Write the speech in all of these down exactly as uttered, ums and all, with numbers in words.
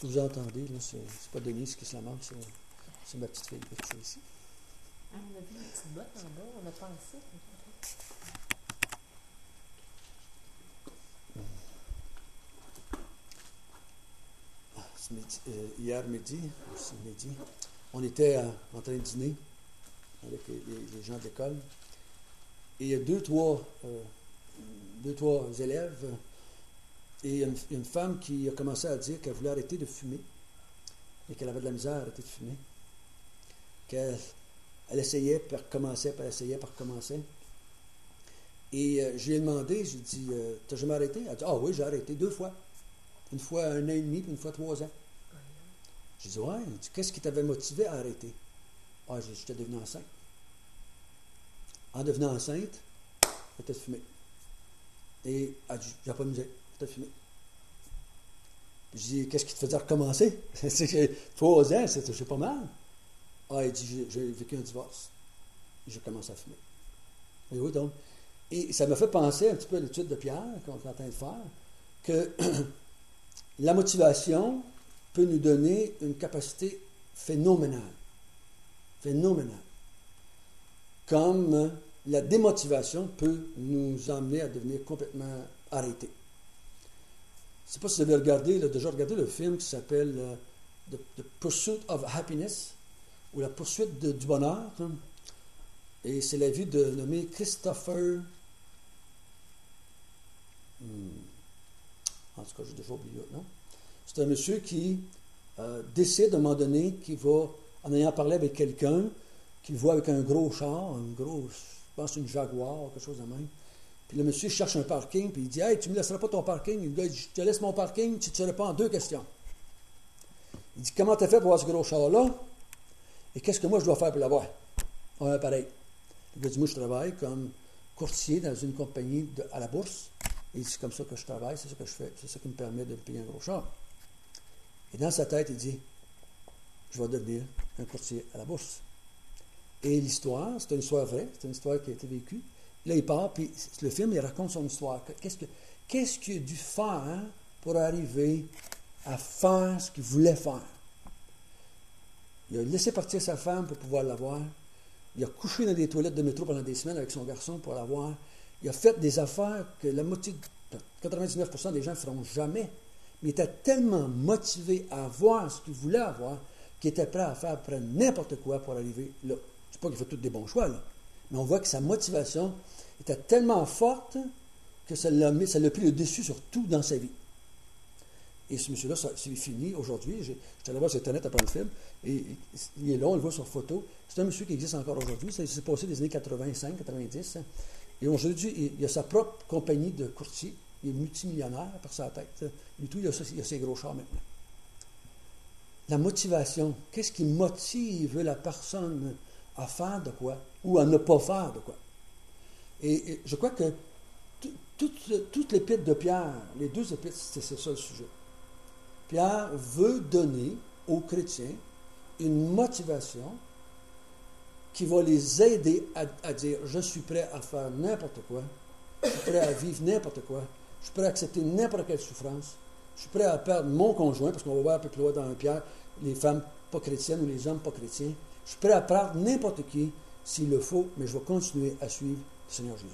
que vous entendez, là, c'est, c'est pas Denise qui se lamente, c'est, c'est ma petite fille qui est ici. Ah, on a vu une petite botte en bas, on a pensé. Ce midi, euh, hier midi, ce midi, on était euh, en train de dîner avec les, les- les gens de l'école. Et il y a deux, trois, euh, deux, trois élèves. Et il y a une, une femme qui a commencé à dire qu'elle voulait arrêter de fumer et qu'elle avait de la misère à arrêter de fumer. Qu'elle elle essayait, puis elle recommençait, puis elle essayait, puis elle recommençait. Et euh, je lui ai demandé, j'ai dit, euh, t'as jamais arrêté? Elle a dit, ah oui, j'ai arrêté deux fois. Une fois un an et demi, puis une fois trois ans. J'ai dit, ouais, j'ai dit, qu'est-ce qui t'avait motivé à arrêter? Ah, j'ai dit, j'étais devenu enceinte. En devenant enceinte, j'étais fumé. Et elle dit, j'ai pas de musique, j'étais fumé. Puis je dis, qu'est-ce qui te faisait recommencer? C'est que trois ans, c'est, c'est pas mal. Ah, elle dit, j'ai, j'ai vécu un divorce. J'ai commencé à fumer. Et oui, donc. Et ça m'a fait penser un petit peu à l'étude de Pierre qu'on est en train de faire, que la motivation peut nous donner une capacité phénoménale. Phénoménale. Comme la démotivation peut nous emmener à devenir complètement arrêtés. Je ne sais pas si vous avez regardé, là, déjà regardé le film qui s'appelle euh, The, The Pursuit of Happiness, ou La poursuite de- du bonheur. Hein. Et c'est la vie de nommé Christopher. Hmm, en tout cas, j'ai déjà oublié l'autre nom. C'est un monsieur qui euh, décide à un moment donné qu'il va, en ayant parlé avec quelqu'un, qu'il voit avec un gros char, un gros, je pense une Jaguar, quelque chose de même. Puis le monsieur cherche un parking, puis il dit, hey, tu ne me laisseras pas ton parking? Le gars dit, je te laisse mon parking si tu réponds à deux questions. Il dit, comment tu as fait pour avoir ce gros char-là? Et qu'est-ce que moi je dois faire pour l'avoir? Ouais, pareil. Le gars dit, moi je travaille comme courtier dans une compagnie de, à la bourse. Et c'est comme ça que je travaille, c'est ça que je fais, c'est ça qui me permet de me payer un gros char. Et dans sa tête, il dit, je vais devenir un courtier à la bourse. Et l'histoire, c'est une histoire vraie, c'est une histoire qui a été vécue. Là, il part, puis le film, il raconte son histoire. Qu'est-ce, que, qu'est-ce qu'il a dû faire pour arriver à faire ce qu'il voulait faire? Il a laissé partir sa femme pour pouvoir l'avoir. Il a couché dans des toilettes de métro pendant des semaines avec son garçon pour l'avoir. Il a fait des affaires que la moitié, quatre-vingt-dix-neuf pour cent des gens ne feront jamais. Mais il était tellement motivé à avoir ce qu'il voulait avoir qu'il était prêt à faire après n'importe quoi pour arriver là. C'est pas qu'il fait tous des bons choix, là. Mais on voit que sa motivation était tellement forte que ça l'a, mis, ça l'a pris le dessus sur tout dans sa vie. Et ce monsieur-là, ça, c'est fini aujourd'hui. J'ai, j'étais allé voir sur Internet après le film. Et il est là, on le voit sur photo. C'est un monsieur qui existe encore aujourd'hui. Ça s'est passé des années quatre-vingt-cinq quatre-vingt-dix. Hein. Et aujourd'hui, il, il a sa propre compagnie de courtier. Il est multimillionnaire par sa tête. Du tout, il a, ça, il a ses gros chars maintenant. La motivation. Qu'est-ce qui motive la personne à faire de quoi ou à ne pas faire de quoi? Et, et je crois que toute, toute l'épître de Pierre, les deux épîtres, c'est, c'est ça le sujet. Pierre veut donner aux chrétiens une motivation qui va les aider à, à dire « Je suis prêt à faire n'importe quoi, je suis prêt à vivre n'importe quoi, je suis prêt à accepter n'importe quelle souffrance, je suis prêt à perdre mon conjoint, parce qu'on va voir un peu plus loin dans Pierre, les femmes pas chrétiennes ou les hommes pas chrétiens, je suis prêt à perdre n'importe qui s'il le faut, mais je vais continuer à suivre le Seigneur Jésus. »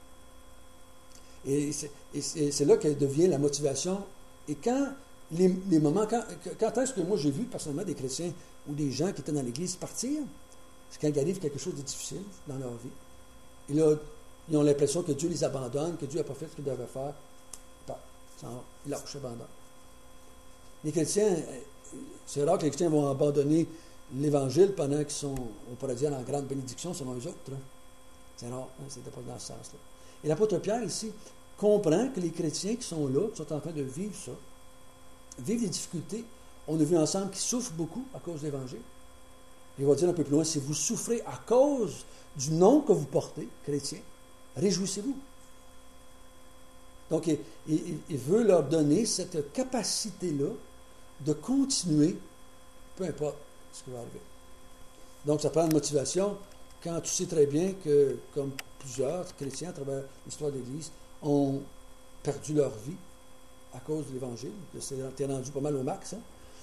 Et c'est, et c'est, c'est là qu'elle devient la motivation. Et quand les, les moments, quand, quand est-ce que moi j'ai vu personnellement des chrétiens ou des gens qui étaient dans l'Église partir? C'est quand il arrive quelque chose de difficile dans leur vie. Et là, ils ont l'impression que Dieu les abandonne, que Dieu n'a pas fait ce qu'il devait faire. Ils lâchent, ils abandonnent. Les chrétiens, c'est rare que les chrétiens vont abandonner l'Évangile pendant qu'ils sont, on pourrait dire, en grande bénédiction selon eux autres. Hein. C'est rare, hein, c'est pas dans ce sens-là. Et l'apôtre Pierre, ici, comprend que les chrétiens qui sont là, qui sont en train de vivre ça, vivent des difficultés. On a vu ensemble qu'ils souffrent beaucoup à cause de l'Évangile. Il va dire un peu plus loin, si vous souffrez à cause du nom que vous portez, chrétien, réjouissez-vous. Donc, il, il, il veut leur donner cette capacité-là de continuer, peu importe ce qui va arriver. Donc, ça prend une motivation quand tu sais très bien que, comme plusieurs chrétiens à travers l'histoire de l'Église, ont perdu leur vie à cause de l'Évangile. C'est rendu pas mal au max. Hein?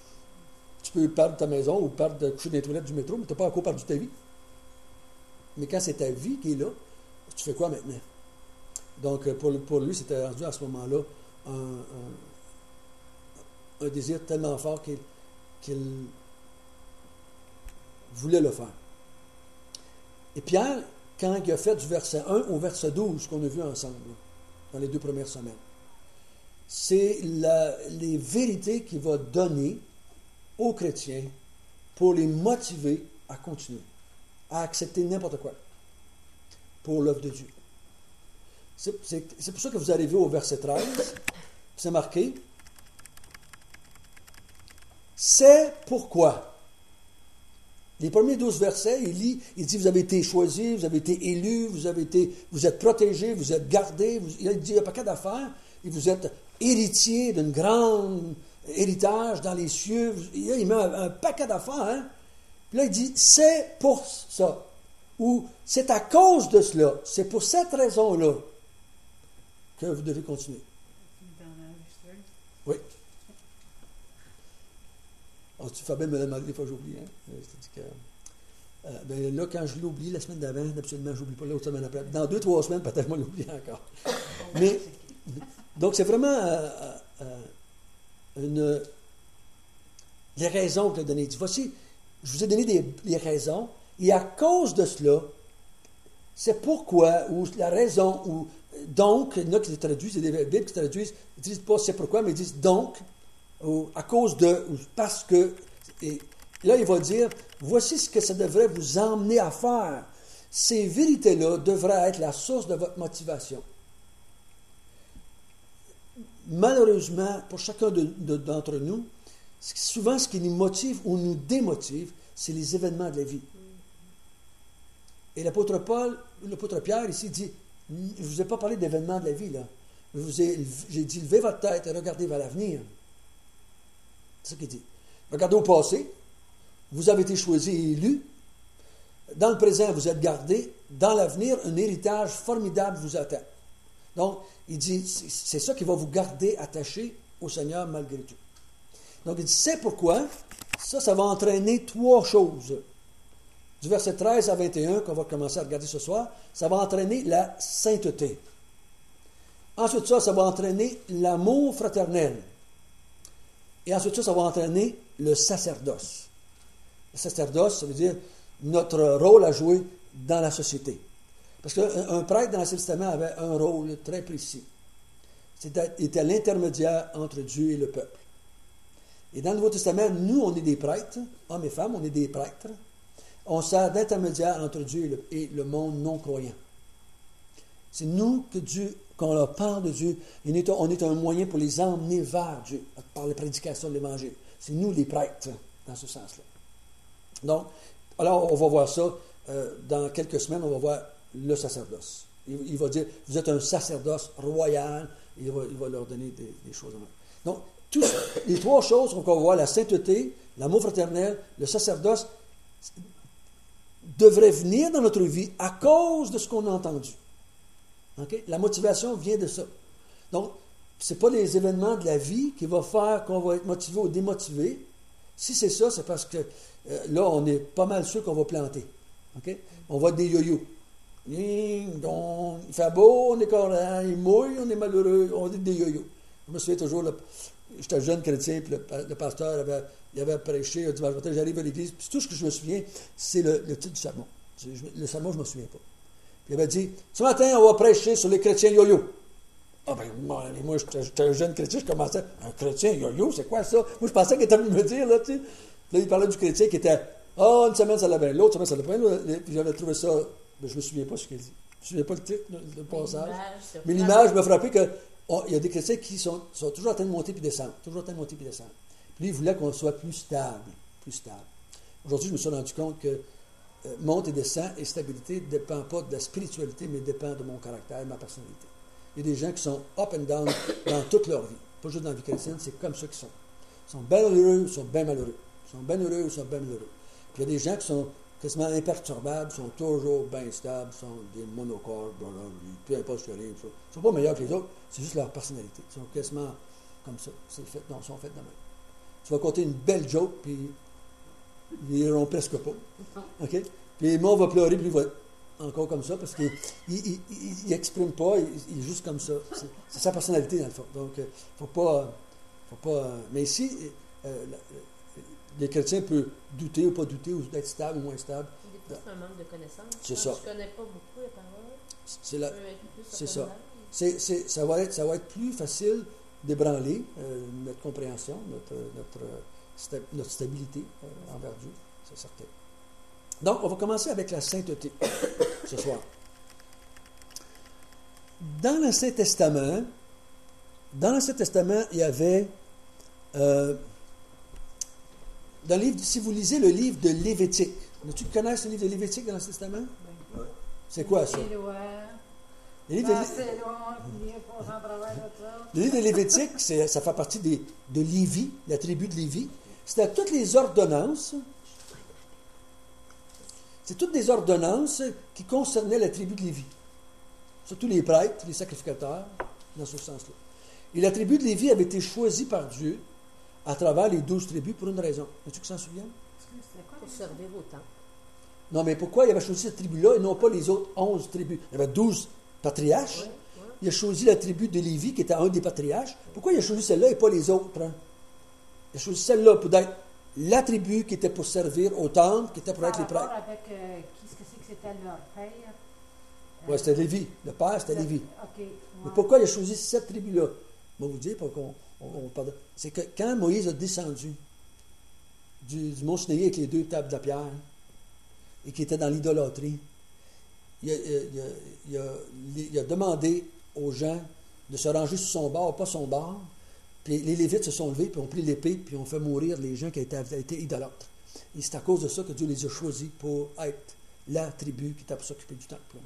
peux perdre ta maison ou perdre de coucher dans les toilettes du métro, mais tu n'as pas encore perdu ta vie. Mais quand c'est ta vie qui est là, tu fais quoi maintenant? Donc, pour, pour lui, c'était rendu à ce moment-là un, un, un désir tellement fort qu'il, qu'il voulait le faire. Et Pierre, quand il a fait du verset un au verset douze qu'on a vu ensemble, dans les deux premières semaines, c'est la, les vérités qu'il va donner aux chrétiens pour les motiver à continuer, à accepter n'importe quoi pour l'œuvre de Dieu. C'est, c'est, c'est pour ça que vous arrivez au verset treize, c'est marqué « C'est pourquoi ». Les premiers douze versets, il lit, il dit, vous avez été choisis, vous avez été élus, vous avez été, vous êtes protégés, vous êtes gardés, vous, il dit un paquet d'affaires, et vous êtes héritiers d'un grand héritage dans les cieux. Il met un, un paquet d'affaires, hein? Puis là, il dit, c'est pour ça, ou c'est à cause de cela, c'est pour cette raison-là que vous devez continuer. Oui. Alors, tu fais bien me demander des fois, j'oublie. Hein? C'est-à-dire que, euh, ben là, quand je l'oublie la semaine d'avant, absolument, je n'oublie pas l'autre semaine après. Dans deux, trois semaines, peut-être je vais l'oublier encore. Mais, donc, c'est vraiment euh, euh, une, les raisons que je données. Il dit, voici, je vous ai donné des, les raisons, et à cause de cela, c'est pourquoi, ou la raison, ou donc, il y en a qui traduisent, c'est des Bibles qui traduisent, ils disent pas c'est pourquoi, mais ils disent donc, ou à cause de, ou parce que, et là il va dire, voici ce que ça devrait vous emmener à faire. Ces vérités-là devraient être la source de votre motivation. Malheureusement, pour chacun de, de, d'entre nous, souvent ce qui nous motive ou nous démotive, c'est les événements de la vie. Et l'apôtre Paul, l'apôtre Pierre ici dit, je ne vous ai pas parlé d'événements de la vie, là. Je vous ai, j'ai dit, levez votre tête et regardez vers l'avenir. C'est ça qu'il dit. Regardez au passé, vous avez été choisi et élu. Dans le présent, vous êtes gardé. Dans l'avenir, un héritage formidable vous attend. Donc, il dit, c'est ça qui va vous garder attaché au Seigneur malgré tout. Donc, il dit, c'est pourquoi, ça, ça va entraîner trois choses. Du verset treize à vingt et un, qu'on va commencer à regarder ce soir, ça va entraîner la sainteté. Ensuite, ça, ça va entraîner l'amour fraternel. Et ensuite, ça, ça va entraîner le sacerdoce. Le sacerdoce, ça veut dire notre rôle à jouer dans la société. Parce qu'un un prêtre dans l'Ancien Testament avait un rôle très précis. C'était, il était l'intermédiaire entre Dieu et le peuple. Et dans le Nouveau Testament, nous, on est des prêtres, hommes et femmes, on est des prêtres. On sert d'intermédiaire entre Dieu et le, et le monde non croyant. C'est nous que Dieu, quand on leur parle de Dieu, on est, on est un moyen pour les emmener vers Dieu, par la prédication de l'Évangile. C'est nous les prêtres, dans ce sens-là. Donc, alors on va voir ça, euh, dans quelques semaines, on va voir le sacerdoce. Il, il va dire, vous êtes un sacerdoce royal, il va, il va leur donner des, des choses. Donc, tous, les trois choses qu'on va voir, la sainteté, l'amour fraternel, le sacerdoce, devraient venir dans notre vie à cause de ce qu'on a entendu. Okay? La motivation vient de ça. Donc, ce n'est pas les événements de la vie qui vont faire qu'on va être motivé ou démotivé. Si c'est ça, c'est parce que euh, là, on est pas mal sûr qu'on va planter. Okay? On va être des yo-yo. Il fait beau, on est correct, il mouille, on est malheureux, on est des yo-yo. Je me souviens toujours, là, j'étais jeune chrétien, puis le, le pasteur avait, il avait prêché un dimanche matin, j'arrive à l'église, puis tout ce que je me souviens, c'est le, le titre du sermon. Le sermon, je ne me souviens pas. Puis il avait dit, ce matin, on va prêcher sur les chrétiens yo-yo. Ah ben, moi, moi j'étais un jeune chrétien, je commençais, un chrétien yo-yo, c'est quoi ça? Moi, je pensais qu'il était venu me dire, là, tu sais. Là, il parlait du chrétien qui était, ah, oh, une semaine, ça allait bien, l'autre semaine, ça allait bien, puis j'avais trouvé ça, ben, je ne me souviens pas ce qu'il dit. Je ne me souviens pas le titre, le, le passage. Mais l'image m'a frappé que, oh, il y a des chrétiens qui sont, sont toujours en train de monter puis descendre, toujours en train de monter puis descendre. Puis lui, il voulait qu'on soit plus stable, plus stable. Aujourd'hui, je me suis rendu compte que euh, monte et descend et stabilité ne dépend pas de la spiritualité, mais dépend de mon caractère, de ma personnalité. Il y a des gens qui sont up and down dans toute leur vie. Pas juste dans la vie chrétienne, c'est comme ça qu'ils sont. Ils sont bien heureux, ils sont bien malheureux. Ils sont bien heureux, ils sont bien malheureux. Puis il y a des gens qui sont quasiment imperturbables, sont toujours bien stables, sont des monocordes, peu importe ce qu'il y a, ils ne sont pas meilleurs que les autres, c'est juste leur personnalité. Ils sont quasiment comme ça. C'est fait, non, ils sont faits de même. Tu vas compter une belle joke, puis Ils n'iront presque pas. OK? Puis moi, on va pleurer, puis il va être encore comme ça, parce qu'il n'exprime pas, il, il est juste comme ça. C'est, c'est sa personnalité, dans le fond. Donc, il ne faut pas... Faut pas mais ici, euh, les chrétiens peuvent douter ou pas douter, ou être stable ou moins stable. Des fois, c'est un manque de connaissance. C'est Quand ça. tu ne connais pas beaucoup la parole, C'est, la, tu peux être plus c'est ça. surprenant. C'est, c'est, ça, va être, ça va être plus facile d'ébranler euh, notre compréhension, notre, notre, sta, notre stabilité euh, envers Dieu, c'est certain. Donc, on va commencer avec la sainteté ce soir. Dans l'Ancien Testament, dans l'Ancien Testament, il y avait, euh, dans le livre, si vous lisez le livre de Lévitique, tu connais ce livre de Lévitique dans l'Ancien Testament? Oui. C'est quoi ça? Les lois. Le livre de, Passer loin, puis on s'en travaille de ça. le livre de Lévitique, c'est, ça fait partie des, de Lévi, la tribu de Lévi. C'était toutes les ordonnances. C'est toutes des ordonnances qui concernaient la tribu de Lévi. Surtout les prêtres, les sacrificateurs, dans ce sens-là. Et la tribu de Lévi avait été choisie par Dieu à travers les douze tribus pour une raison. Est-ce que tu s'en souviens? Pour servir autant. Non, mais pourquoi il avait choisi cette tribu-là et non pas les autres onze tribus? Il y avait douze patriarches. Oui, oui. Il a choisi la tribu de Lévi, qui était un des patriarches. Pourquoi il a choisi celle-là et pas les autres? Hein? Il a choisi celle-là pour être la tribu qui était pour servir au temple, qui était pour être les Par rapport prêtres. avec euh, qui ce que c'est que c'était leur père. Euh, Oui, c'était Lévi. Le père, c'était Lévi. OK. Mais ouais. pourquoi il a choisi cette tribu-là? Je vais vous dire, pour qu'on, on, on parle de- c'est que quand Moïse a descendu du, du mont Sinaï avec les deux tables de pierre et qui était dans l'idolâtrie, il a, il, a, il, a, il a demandé aux gens de se ranger sur son bord, pas son bord. Puis les Lévites se sont levés, puis ont pris l'épée, puis ont fait mourir les gens qui étaient, étaient idolâtres. Et c'est à cause de ça que Dieu les a choisis pour être la tribu qui était pour s'occuper du temple.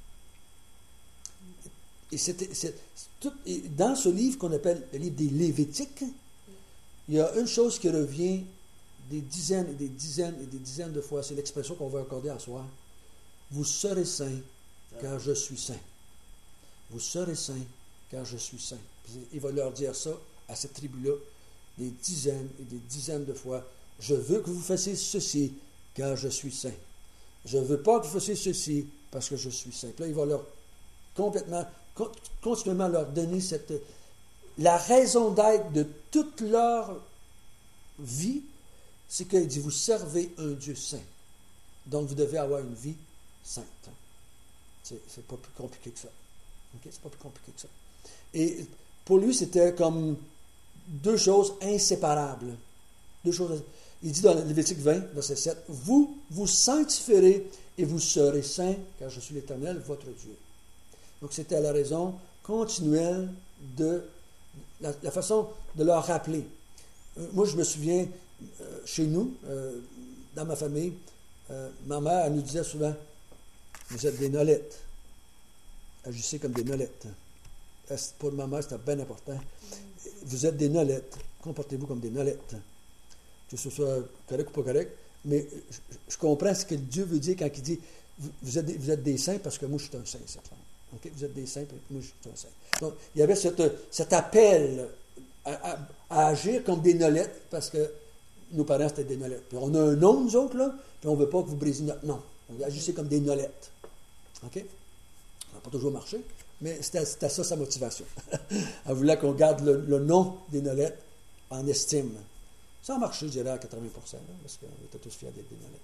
Et, c'était, c'est, c'est tout, et dans ce livre qu'on appelle le livre des Lévitiques, il y a une chose qui revient des dizaines et des dizaines et des dizaines de fois, c'est l'expression qu'on va accorder à soir. Vous serez saints, car je suis saint. Vous serez saints, car je suis saint. Puis il va leur dire ça à cette tribu-là des dizaines et des dizaines de fois. Je veux que vous fassiez ceci, car je suis saint. Je ne veux pas que vous fassiez ceci, parce que je suis saint. Puis là, il va leur complètement, con- continuellement leur donner cette, la raison d'être de toute leur vie, c'est qu'il dit, vous servez un Dieu saint. Donc, vous devez avoir une vie sainte. C'est, c'est pas plus compliqué que ça. Okay? C'est pas plus compliqué que ça. Et pour lui, c'était comme deux choses inséparables. Deux choses. Il dit dans Lévitique vingt, verset sept, vous vous sanctifierez et vous serez saints, car je suis l'Éternel, votre Dieu. Donc, c'était la raison continuelle de la, la façon de leur rappeler. Euh, moi, je me souviens, euh, chez nous, euh, dans ma famille, euh, ma mère, elle nous disait souvent, vous êtes des nolettes. Agissez comme des nolettes. Pour ma mère, c'était bien important. Vous êtes des nolettes. Comportez-vous comme des nolettes. Que ce soit correct ou pas correct. Mais je, je comprends ce que Dieu veut dire quand il dit vous, vous, êtes, des, vous êtes des saints parce que moi, je suis un saint. Okay? Vous êtes des saints parce que moi, je suis un saint. Donc, il y avait cette, cet appel à, à, à agir comme des nolettes parce que nos parents, c'était des nolettes. Puis on a un nom, nous autres, là, puis on ne veut pas que vous brisiez notre nom. Donc, agissez comme des nolettes. OK? Ça n'a pas toujours marché, mais c'était, c'était ça sa motivation. Elle voulait qu'on garde le, le nom des nolettes en estime. Ça a marché, je dirais, à quatre-vingts pour cent, là, parce qu'on était tous fiers d'être des nolettes.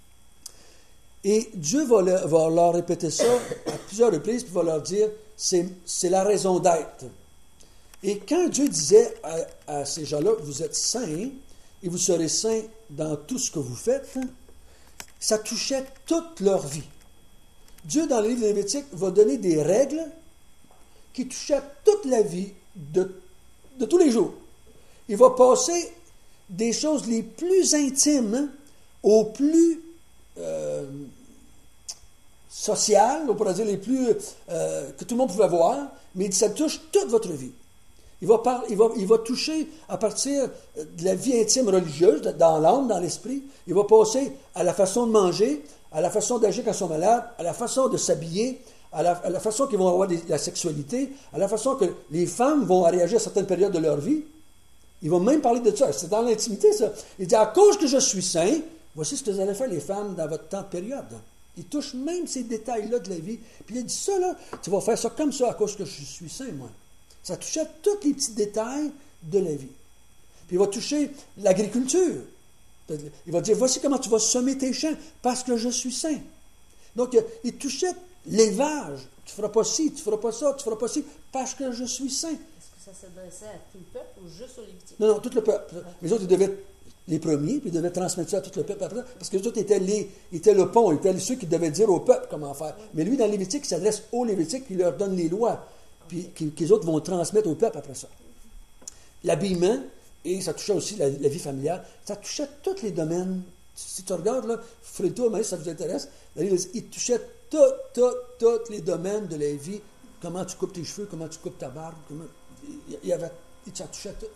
Et Dieu va, le, va leur répéter ça à plusieurs reprises, puis va leur dire, c'est, c'est la raison d'être. Et quand Dieu disait à, à ces gens-là, vous êtes saints, et vous serez saints dans tout ce que vous faites, ça touchait toute leur vie. Dieu, dans le livre de Lévitique, va donner des règles qui touchaient toute la vie de, de tous les jours. Il va passer des choses les plus intimes aux plus euh, sociales, on pourrait dire les plus euh, que tout le monde pouvait voir, mais ça touche toute votre vie. Il va, par, il, va, il va toucher à partir de la vie intime religieuse, dans l'âme, dans l'esprit. Il va passer à la façon de manger, à la façon d'agir quand ils sont malades, à la façon de s'habiller, à la, à la façon qu'ils vont avoir des, la sexualité, à la façon que les femmes vont réagir à certaines périodes de leur vie. Il va même parler de ça. C'est dans l'intimité, ça. Il dit, à cause que je suis saint, Voici ce que vous allez faire, les femmes, dans votre temps de période. Il touche même ces détails-là de la vie. Puis il a dit ça, là, tu vas faire ça comme ça à cause que je suis saint, moi. Ça touchait tous les petits détails de la vie. Puis il va toucher l'agriculture. Il va dire, voici comment tu vas semer tes champs, parce que je suis saint. Donc, il touchait l'élevage. Tu ne feras pas ci, tu ne feras pas ça, tu ne feras pas ci, parce que je suis saint. Est-ce que ça s'adressait à tout le peuple ou juste aux Lévitiques? Non, non, tout le peuple. Les autres, ils devaient être les premiers, puis ils devaient transmettre ça à tout le peuple après, parce que les autres étaient, les, étaient le pont, ils étaient ceux qui devaient dire au peuple comment faire. Mais lui, dans le Lévitique, il s'adresse aux Lévitiques, puis il leur donne les lois, puis que les autres vont transmettre au peuple après ça. L'habillement, et ça touchait aussi la, la vie familiale, ça touchait tous les domaines. Si tu regardes, là, Fredo, mais si ça vous intéresse, il touchait tous, tous, tous les domaines de la vie. Comment tu coupes tes cheveux, comment tu coupes ta barbe, comment, il y avait, ça touchait tout.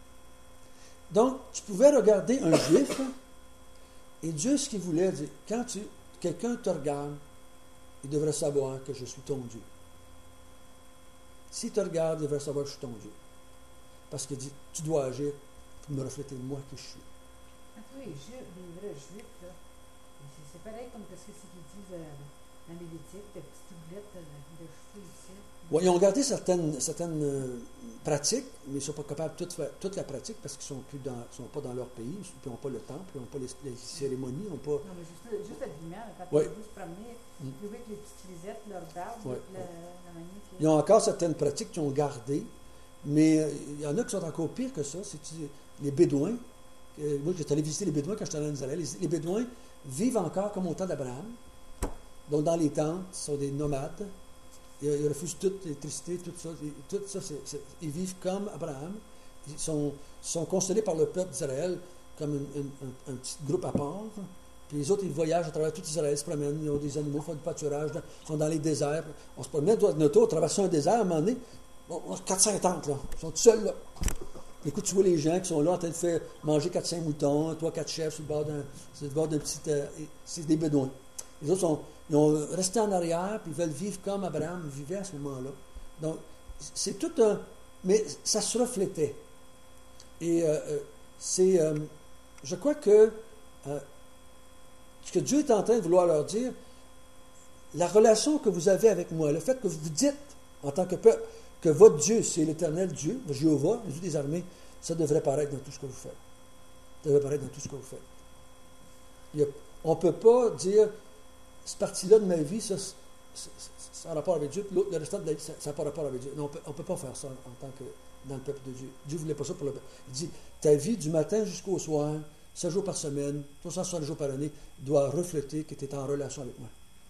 Donc, tu pouvais regarder un juif, et Dieu, ce qu'il voulait dire, quand tu, quelqu'un te regarde, il devrait savoir que je suis ton Dieu. S'il te regarde, il devrait savoir que je suis ton Dieu. Parce qu'il dit, tu dois agir pour me refléter moi qui je suis. Ah, oui, les, juifs, les vrais juifs, là, c'est, c'est pareil comme ce que c'est qu'ils disent euh, dans Lévitique, de petites boulettes de, de cheveux ici. Ouais, ils ont gardé certaines, certaines euh, pratiques, mais ils ne sont pas capables de toute, faire, toute la pratique parce qu'ils ne sont, sont pas dans leur pays, ils n'ont pas le temple, ils n'ont pas les, les cérémonies, ils n'ont pas... Non, mais juste, juste l'habillement, quand ouais. ils se promener, mm. ils avec les petites frisettes, leur barbe, ouais. la, la manière qui... Ils ont encore certaines pratiques qu'ils ont gardées, mais euh, il y en a qui sont encore pires que ça. C'est les Bédouins. Euh, moi, j'étais allé visiter les Bédouins quand j'étais allé en Israël. Les, les Bédouins vivent encore comme au temps d'Abraham. Donc, dans les tentes, ils sont des nomades. Ils, ils refusent toute l'électricité, tout ça. Tout ça c'est, c'est, ils vivent comme Abraham. Ils sont, sont considérés par le peuple d'Israël comme un, un, un petit groupe à part. Puis les autres, ils voyagent à travers tout Israël, se promènent, ils ont des animaux, font du pâturage, ils sont dans les déserts. On se promène dans notre auto, on traverse un désert, à un moment donné, on a quatre cents tentes, là. Ils sont tout seuls, là. Écoute, tu vois les gens qui sont là en train de faire manger quatre cinq moutons, trois quatre chefs sur le bord d'un, sur le bord d'un petit... Euh, c'est des Bédouins. Les autres sont, ils ont resté en arrière, puis ils veulent vivre comme Abraham vivait à ce moment-là. Donc, c'est tout un... Mais ça se reflétait. Et euh, c'est... Euh, je crois que... Euh, ce que Dieu est en train de vouloir leur dire, la relation que vous avez avec moi, le fait que vous dites, en tant que peuple, que votre Dieu, c'est l'éternel Dieu, Jéhovah, le Dieu des armées, ça devrait paraître dans tout ce que vous faites. Ça devrait paraître dans tout ce que vous faites. Il y a, on ne peut pas dire, cette partie-là de ma vie, ça, ça, ça, ça a rapport avec Dieu, puis l'autre, le restant de la vie, ça n'a pas rapport avec Dieu. Non, on ne peut pas faire ça en, en tant que dans le peuple de Dieu. Dieu ne voulait pas ça pour le peuple. Il dit, ta vie du matin jusqu'au soir, sept jours par semaine, trois cent soixante jours par année, doit refléter que tu es en relation avec moi.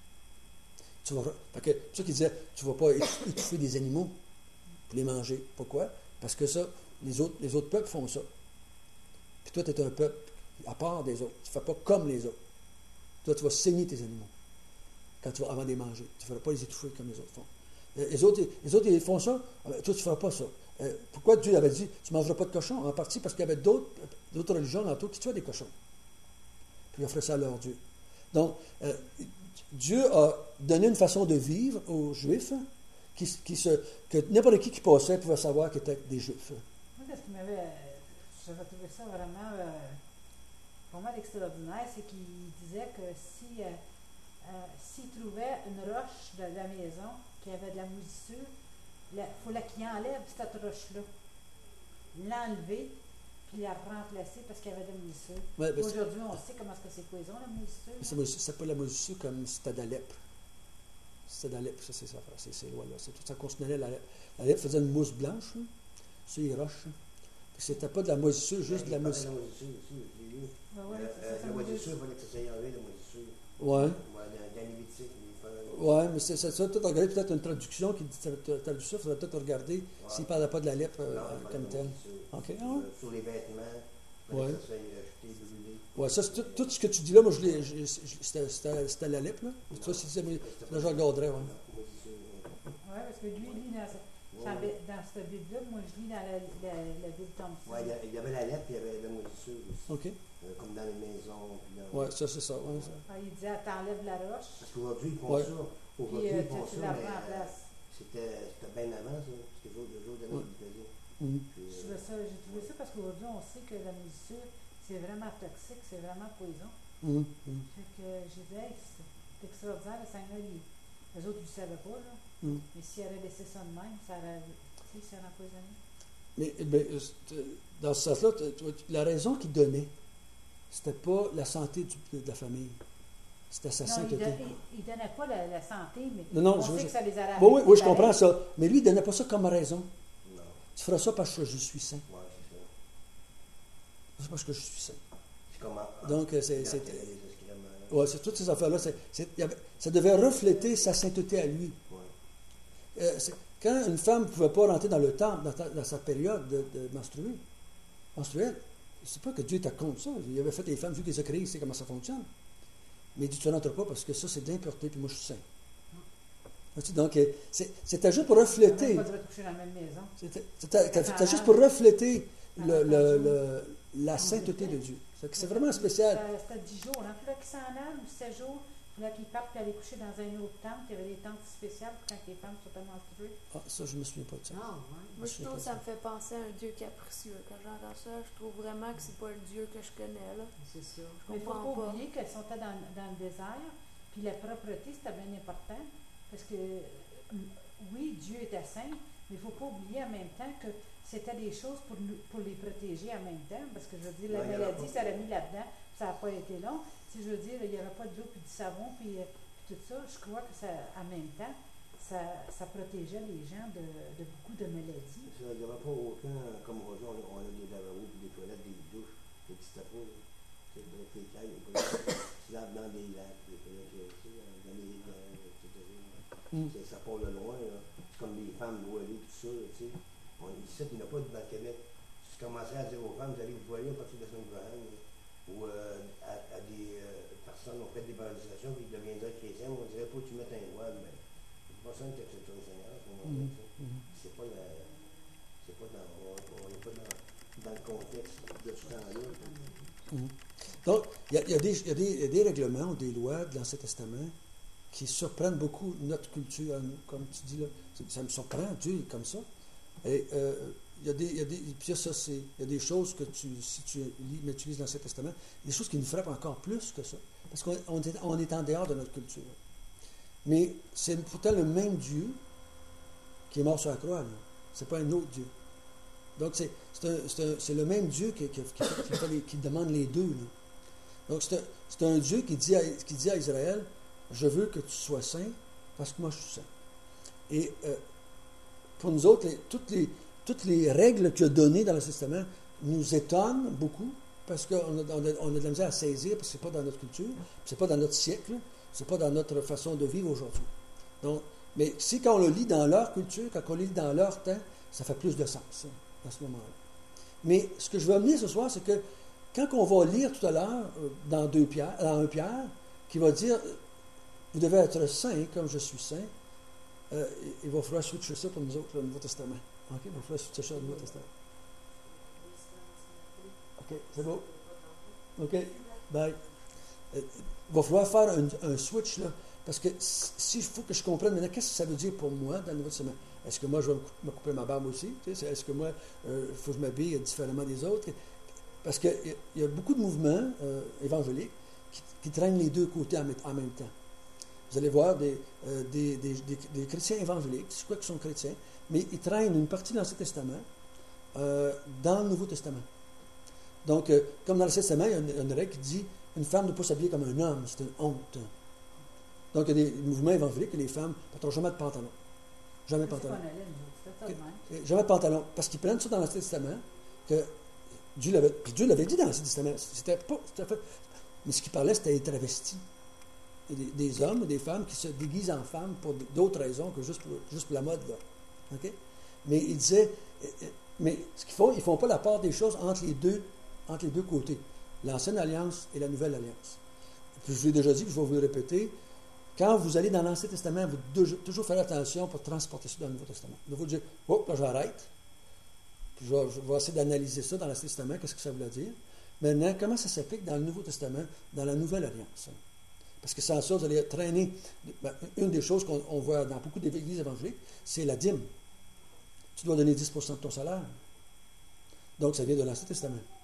Tu vas, parce que, c'est ça qu'il disait, tu ne vas pas étouffer des animaux pour les manger. Pourquoi? Parce que ça, les autres, les autres peuples font ça. Puis toi, tu es un peuple à part des autres. Tu ne fais pas comme les autres. Toi, tu vas saigner tes animaux quand tu vas, avant de les manger. Tu ne feras pas les étouffer comme les autres font. Les autres, les autres ils font ça. Toi, tu ne feras pas ça. Pourquoi Dieu avait dit, tu ne mangeras pas de cochon? En partie parce qu'il y avait d'autres, d'autres religions dans tout qui tuaient des cochons. Puis ils offraient ça à leur Dieu. Donc, euh, Dieu a donné une façon de vivre aux Juifs qui, qui se, que n'importe qui qui passait pouvait savoir qu'ils étaient des Juifs. Moi, ce qui m'avait... J'avais trouvé ça vraiment euh, pas mal extraordinaire, c'est qu'il disait que si, euh, euh, s'il trouvait une roche de la maison qui avait de la moisissure, il faut qu'il enlève cette roche-là, l'enlever, puis la remplacer parce qu'il y avait de la moisissure. Ouais, ben aujourd'hui, on sait comment c'est poison, la moisissure. C'est, c'est pas la moisissure comme c'était de la lèpre. C'était de la lèpre, ça, c'est ça, c'est ces lois-là. C'est tout ça considérait la lèpre. La lèpre faisait une mousse blanche, hein, sur les roches. Hein. Puis c'était pas de la moisissure, juste de la moisissure. La moisissure aussi, je l'ai lu. Ben ouais, euh, la moisissure, il fallait que ça s'aille enlever, la moisissure. Ouais. Dans les Lévitiques, oui, mais c'est ça. Peut-être regarder peut-être une traduction qui dit traduction, il faudrait peut-être regarder ouais. S'il ne parlait pas de la lèpre euh, comme telle. OK. Ah, ouais. Sur les vêtements, ouais. Ça soit jeté, brûlé. Oui, ça, c'est tout, tout ce que tu dis là, moi, je l'ai, je, c'était, c'était, c'était la lèpre, là. Ouais. Toi, c'est le genre Gaudret, oui. Oui, parce que lui, il lit dans, sa, ouais. dans cette Bible-là, moi, je lis dans la, la, la Bible Thompson. Oui, il y avait la lèpre, puis il y avait la moisissure aussi. OK. Euh, comme dans les maisons. Oui, ça, c'est ça. Ouais, ça. Ah, il disait, t'enlèves la roche. Parce qu'aujourd'hui, ils font ouais. ça. Aujourd'hui, puis, euh, ils font tu ça, la mais prends en place. C'était, c'était bien avant, ça. C'était le jour, le jour de la ouais. Bible. Mm-hmm. Puis, euh, ça, j'ai trouvé ça parce qu'aujourd'hui, on sait que la moisissure, c'est vraiment toxique, c'est vraiment poison. Hum, hum, Fait que j'ai dit, hey, c'est extraordinaire, le Seigneur, il, les autres, ils ne savaient pas, là. hum. Mais s'il avait laissé ça de même, ça aurait, tu sais, ça aurait empoisonné. Mais, mais, euh, c'est- dans ce sens-là, tu- tu- la raison qu'il donnait, c'était pas la santé du- de la famille. C'était sa Non, il, sainteté. don- il, il donnait pas la, la santé, mais Non, non, on je veux sait dire- que ça les aurait Oui, oui, oui, je pareil. comprends ça. Mais lui, il ne donnait pas ça comme raison. Non. Tu feras ça parce que je suis saint. Ouais, c'est ça. C'est parce que je suis saint. C'est comme en- Donc, euh, c'est, quand c'est, il y avait les excréments. ouais, c'est toutes ces affaires-là. C'est, c'est- il y avait- ça devait refléter sa sainteté à lui. Ouais. Euh, c'est- quand une femme ne pouvait pas rentrer dans le temple, dans, ta- dans sa période de, de menstruer, menstruelle, c'est pas que Dieu était contre ça. Il avait fait les femmes, vu qu'il les a créées, il sait comment ça fonctionne. Mais il dit, tu ne rentres pas parce que ça, c'est de l'impureté, puis moi, je suis saint. Vois-tu, donc, euh, c'est- c'était juste pour On refléter. n'a pas dû coucher dans la même maison. C'était, c'était- c'était juste pour refléter le- le- le- la sainteté de Dieu. C'est, que c'est vraiment spécial. C'était- C'était dix jours. Il fallait qu'il s'en aille, ou sept jours. Il fallait qu'il parte et aller coucher dans un autre tente. Il y avait des tentes spéciales pour quand les femmes sont à menstruer. Ah, ça, je ne me souviens pas de ça. Ah, ouais. Moi, je trouve que ça me fait penser à un Dieu capricieux. Quand j'entends ça, je trouve vraiment que c'est pas le Dieu que je connais, là. C'est ça. Je Mais il ne faut comprends pas pas. oublier qu'elles sont dans, dans le désert. Puis la propreté, c'était bien important. Parce que, euh, oui, Dieu était saint, mais il ne faut pas oublier en même temps que c'était des choses pour, nous, pour les protéger en même temps. Parce que, je veux dire, la Non, il y en a maladie, pas. ça l'a mis là-dedans. Puis ça n'a pas été long. Tu sais, je veux dire, il n'y avait pas d'eau puis du savon puis, euh, puis tout ça. Je crois que ça, en même temps, ça, ça protégeait les gens de, de beaucoup de maladies. Ça, il n'y avait pas aucun, comme aujourd'hui, on a, on a des lavabos, des toilettes, des douches, des petits tapos, là. C'est de tes cailles, tu laves dans des lacs, des toilettes, tu sais, dans les rivières, et cetera. Mm. C'est- Ça part de loin, là. C'est comme les femmes voilées, tout ça, là, tu sais. On, ici, il n'y en a pas dans le Québec. Si tu commençais à dire aux femmes, vous allez vous voiler à partir de la semaine prochaine, ou euh, à, à des euh, personnes, on fait des évangélisations, puis ils deviendraient chrétiens, on dirait pas que tu mettes un voile, mais c'est pas ça que tu acceptes le Seigneur, à ce moment-là, Mhm, tu sais. mhm. C'est pas la. C'est pas dans. On n'est pas dans, dans le contexte de ce temps-là. Mhm. Donc, il y a, il y a des, il y a des- il y a des règlements ou des lois de l'Ancien Testament qui surprennent beaucoup notre culture, à nous, comme tu dis là. C'est- Ça me surprend, Dieu est comme ça. Et euh, il y a des, il y a des, puis ça, c'est, il y a des choses que tu, si tu lis, mais tu lis l'Ancien Testament, des choses qui nous frappent encore plus que ça. Parce qu'on on est, on est en dehors de notre culture. Mais c'est pourtant le même Dieu qui est mort sur la croix, là. C'est pas un autre Dieu. Donc, c'est, c'est, un- c'est un- c'est le même Dieu qui, qui- qui- qui fait les- qui demande les deux, là. Donc, c'est un, c'est un Dieu qui dit, à, qui dit à Israël, je veux que tu sois saint parce que moi, je suis saint. Et euh, pour nous autres, les- toutes, les, toutes les règles qu'il a données dans le Testament nous étonnent beaucoup parce qu'on a, on a, on a de la misère à saisir parce que ce n'est pas dans notre culture, ce n'est pas dans notre siècle, ce n'est pas dans notre façon de vivre aujourd'hui. Donc, mais si quand on le lit dans leur culture, quand on le lit dans leur temps, ça fait plus de sens, ça, à ce moment-là. Mais ce que je veux amener ce soir, c'est que quand on va lire tout à l'heure euh, dans, deux Pierre, dans un Pierre, qui va dire euh, vous devez être saint comme je suis saint, euh, il va falloir switcher ça pour nous autres, le Nouveau Testament. OK? Il va falloir switcher ça au Nouveau Testament. OK, c'est beau. OK, bye. Euh, il va falloir faire un, un switch, là, parce que s'il faut que je comprenne maintenant, qu'est-ce que ça veut dire pour moi dans le Nouveau Testament? Est-ce que moi, je vais me cou- me couper ma barbe aussi? Tu sais, est-ce que moi, il euh, faut que je m'habille différemment des autres? Parce qu'il y, y a beaucoup de mouvements euh, évangéliques qui, qui traînent les deux côtés en, en même temps. Vous allez voir des, euh, des, des, des, des chrétiens évangéliques, c'est quoi qu'ils sont chrétiens, mais ils traînent une partie de l'Ancien Testament euh, dans le Nouveau Testament. Donc, euh, comme dans l'Ancien Testament, il y a une, une règle qui dit une femme ne peut pas s'habiller comme un homme, c'est une honte. Donc, il y a des mouvements évangéliques que les femmes ne porteront jamais de pantalon. Jamais de C'est ce qu'on pantalon. allait, nous autres. C'était ça de même. Et Jamais de pantalon. Parce qu'ils prennent ça dans l'Ancien Testament, que Dieu l'avait, puis Dieu l'avait dit dans l'Ancien Testament. C'était pas, c'était fait, mais ce qu'il parlait, c'était des travestis. Et des, des hommes et des femmes qui se déguisent en femmes pour d'autres raisons que juste pour, juste pour la mode, là. OK? Mais il disait, euh, euh, mais ce qu'ils font, ils ne font pas la part des choses entre les deux, entre les deux côtés. L'Ancienne Alliance et la Nouvelle Alliance. Puis je vous l'ai déjà dit, puis je vais vous le répéter. Quand vous allez dans l'Ancien Testament, vous devez toujours faire attention pour transporter ça dans le Nouveau Testament. Vous devez dire, oh, là j'arrête. Puis je vais, je vais essayer d'analyser ça dans l'Ancien Testament, qu'est-ce que ça voulait dire. Maintenant, comment ça s'applique dans le Nouveau Testament, dans la Nouvelle Alliance? Parce que sans ça, vous allez traîner. Ben, une des choses qu'on on voit dans beaucoup d'églises évangéliques, c'est la dîme. Tu dois donner dix pour cent de ton salaire. Donc, ça vient de l'Ancien Testament.